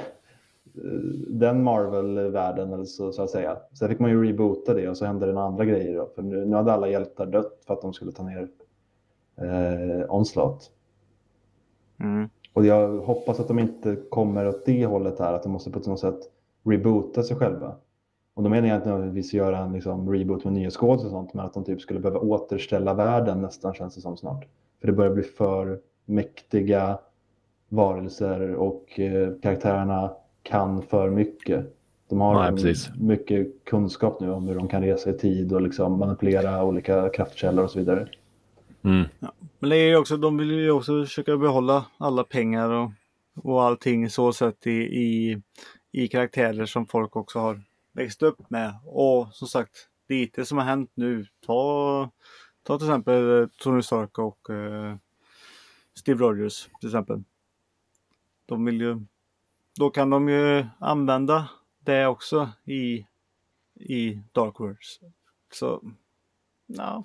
den Marvel-världen eller så att säga. Sen fick man ju reboota det och så hände det några andra grejer då. För nu hade alla hjältar dött för att de skulle ta ner Onslaught. Och jag hoppas att de inte kommer åt det hållet här. Att de måste på något sätt reboota sig själva. Och då menar jag inte att vi ska göra en liksom, reboot med nya skådespelare och sånt. Men att de typ skulle behöva återställa världen nästan känns det som snart. För det börjar bli för mäktiga varelser och karaktärerna kan för mycket. De har mycket kunskap nu om hur de kan resa i tid och liksom manipulera olika kraftkällor och så vidare. Ja. Men det är ju också, de vill ju också försöka behålla alla pengar och allting så sätt i karaktärer som folk också har växt upp med. Och som sagt, lite som har hänt nu. Ta till exempel Tony Stark och Steve Rogers till exempel. De vill ju, då kan de ju använda det också i Dark Worlds. Så, ja.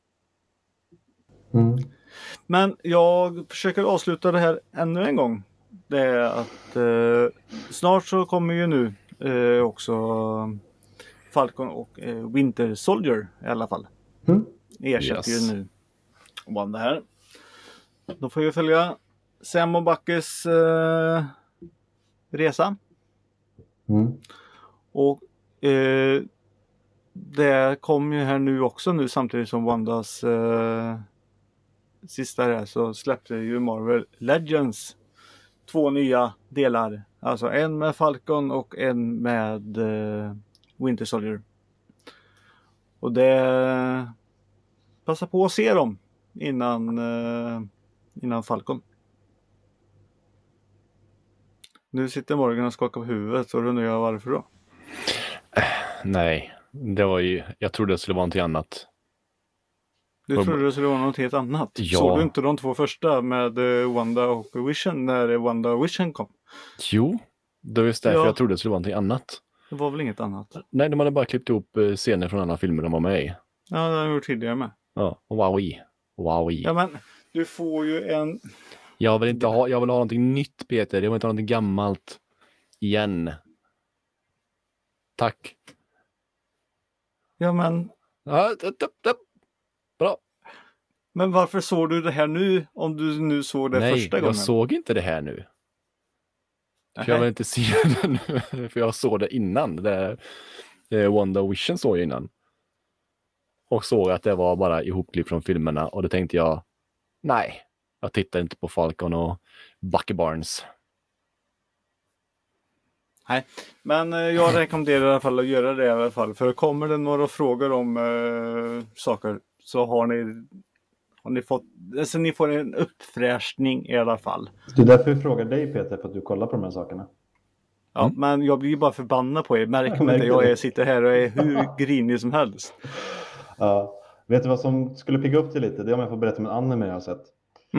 Men jag försöker avsluta det här ännu en gång. Det är att snart så kommer ju nu också Falcon och Winter Soldier i alla fall. Ersätter ju nu Wanda här. Då får vi följa Sam och Buckys resa. Och det kommer ju här nu också nu samtidigt som Wandas sista här så släppte ju Marvel Legends 2 nya delar. Alltså en med Falcon och en med Winter Soldier. Och det passa på att se dem innan Falcon. Nu sitter Morgan och skakar på huvudet och undrar jag varför då? Nej, det var ju, jag trodde det skulle vara någonting annat. Du trodde det skulle vara något helt annat? Ja. Såg du inte de 2 första med Wanda och Vision när Wanda och Vision kom? Jo, det var just därför jag trodde det skulle vara någonting annat. Det var väl inget annat? Nej, de hade bara klippt ihop scener från andra filmer de var med i. Ja, det har jag gjort tidigare med. Ja, och wowie. Ja, men du får ju en... Jag vill ha någonting nytt, Peter. Jag vill inte ha någonting gammalt igen. Tack. Ja, men... Bra. Men varför såg du det här nu om du nu såg det första gången? Nej, jag såg inte det här nu. För jag vill inte se det nu. För jag såg det innan. Wanda och Vision såg jag innan. Och såg att det var bara ihopklipp från filmerna. Och då tänkte jag, nej. Jag tittar inte på Falcon och Bucky Barnes. Nej, men jag rekommenderar i alla fall att göra det i alla fall. För kommer det några frågor om saker så har ni fått, alltså ni får en uppfräschning i alla fall. Det är därför vi frågar dig, Peter, för att du kollar på de här sakerna. Ja, men jag blir ju bara förbannad på er. Märker man inte, jag sitter här och är hur grinig som helst. Ja, vet du vad som skulle pigga upp det lite? Det är om jag får berätta om en anime jag har sett.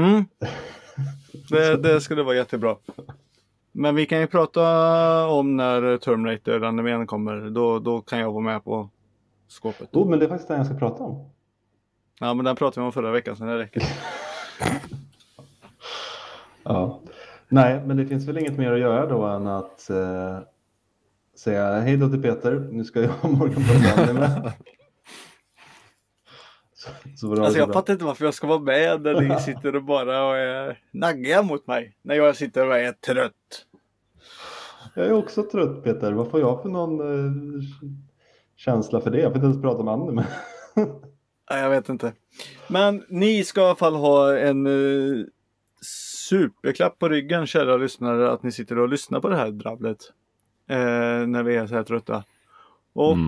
Det skulle vara jättebra. Men vi kan ju prata om när Terminator-animen kommer. Då kan jag vara med på skåpet. Men det är faktiskt det jag ska prata om. Ja, men den pratade vi om förra veckan så det räcker. Ja. Nej, men det finns väl inget mer att göra då än att säga hej då till Peter. Nu ska jag och Morgan prata anime. Alltså jag fattar inte varför jag ska vara med när ni sitter och bara är naggiga mot mig. När jag sitter och är trött. Jag är också trött, Peter. Vad får jag för någon känsla för det? Jag får inte ens prata om anime. Nej, jag vet inte. Men ni ska i alla fall ha en superklapp på ryggen, kära lyssnare, att ni sitter och lyssnar på det här drabblet. När vi är så här trötta. Och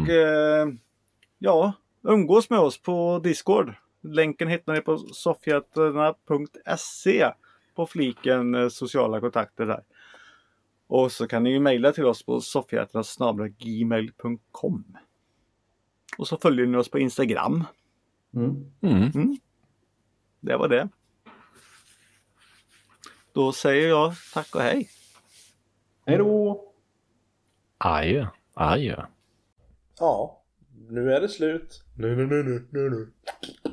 umgås med oss på Discord. Länken hittar ni på soffhjältarna.se på fliken sociala kontakter där. Och så kan ni ju mejla till oss på soffhjältarna@gmail.com. Och så följer ni oss på Instagram. Det var det. Då säger jag tack och hej. Hej då! Adjö. Ja, nu är det slut. Nu.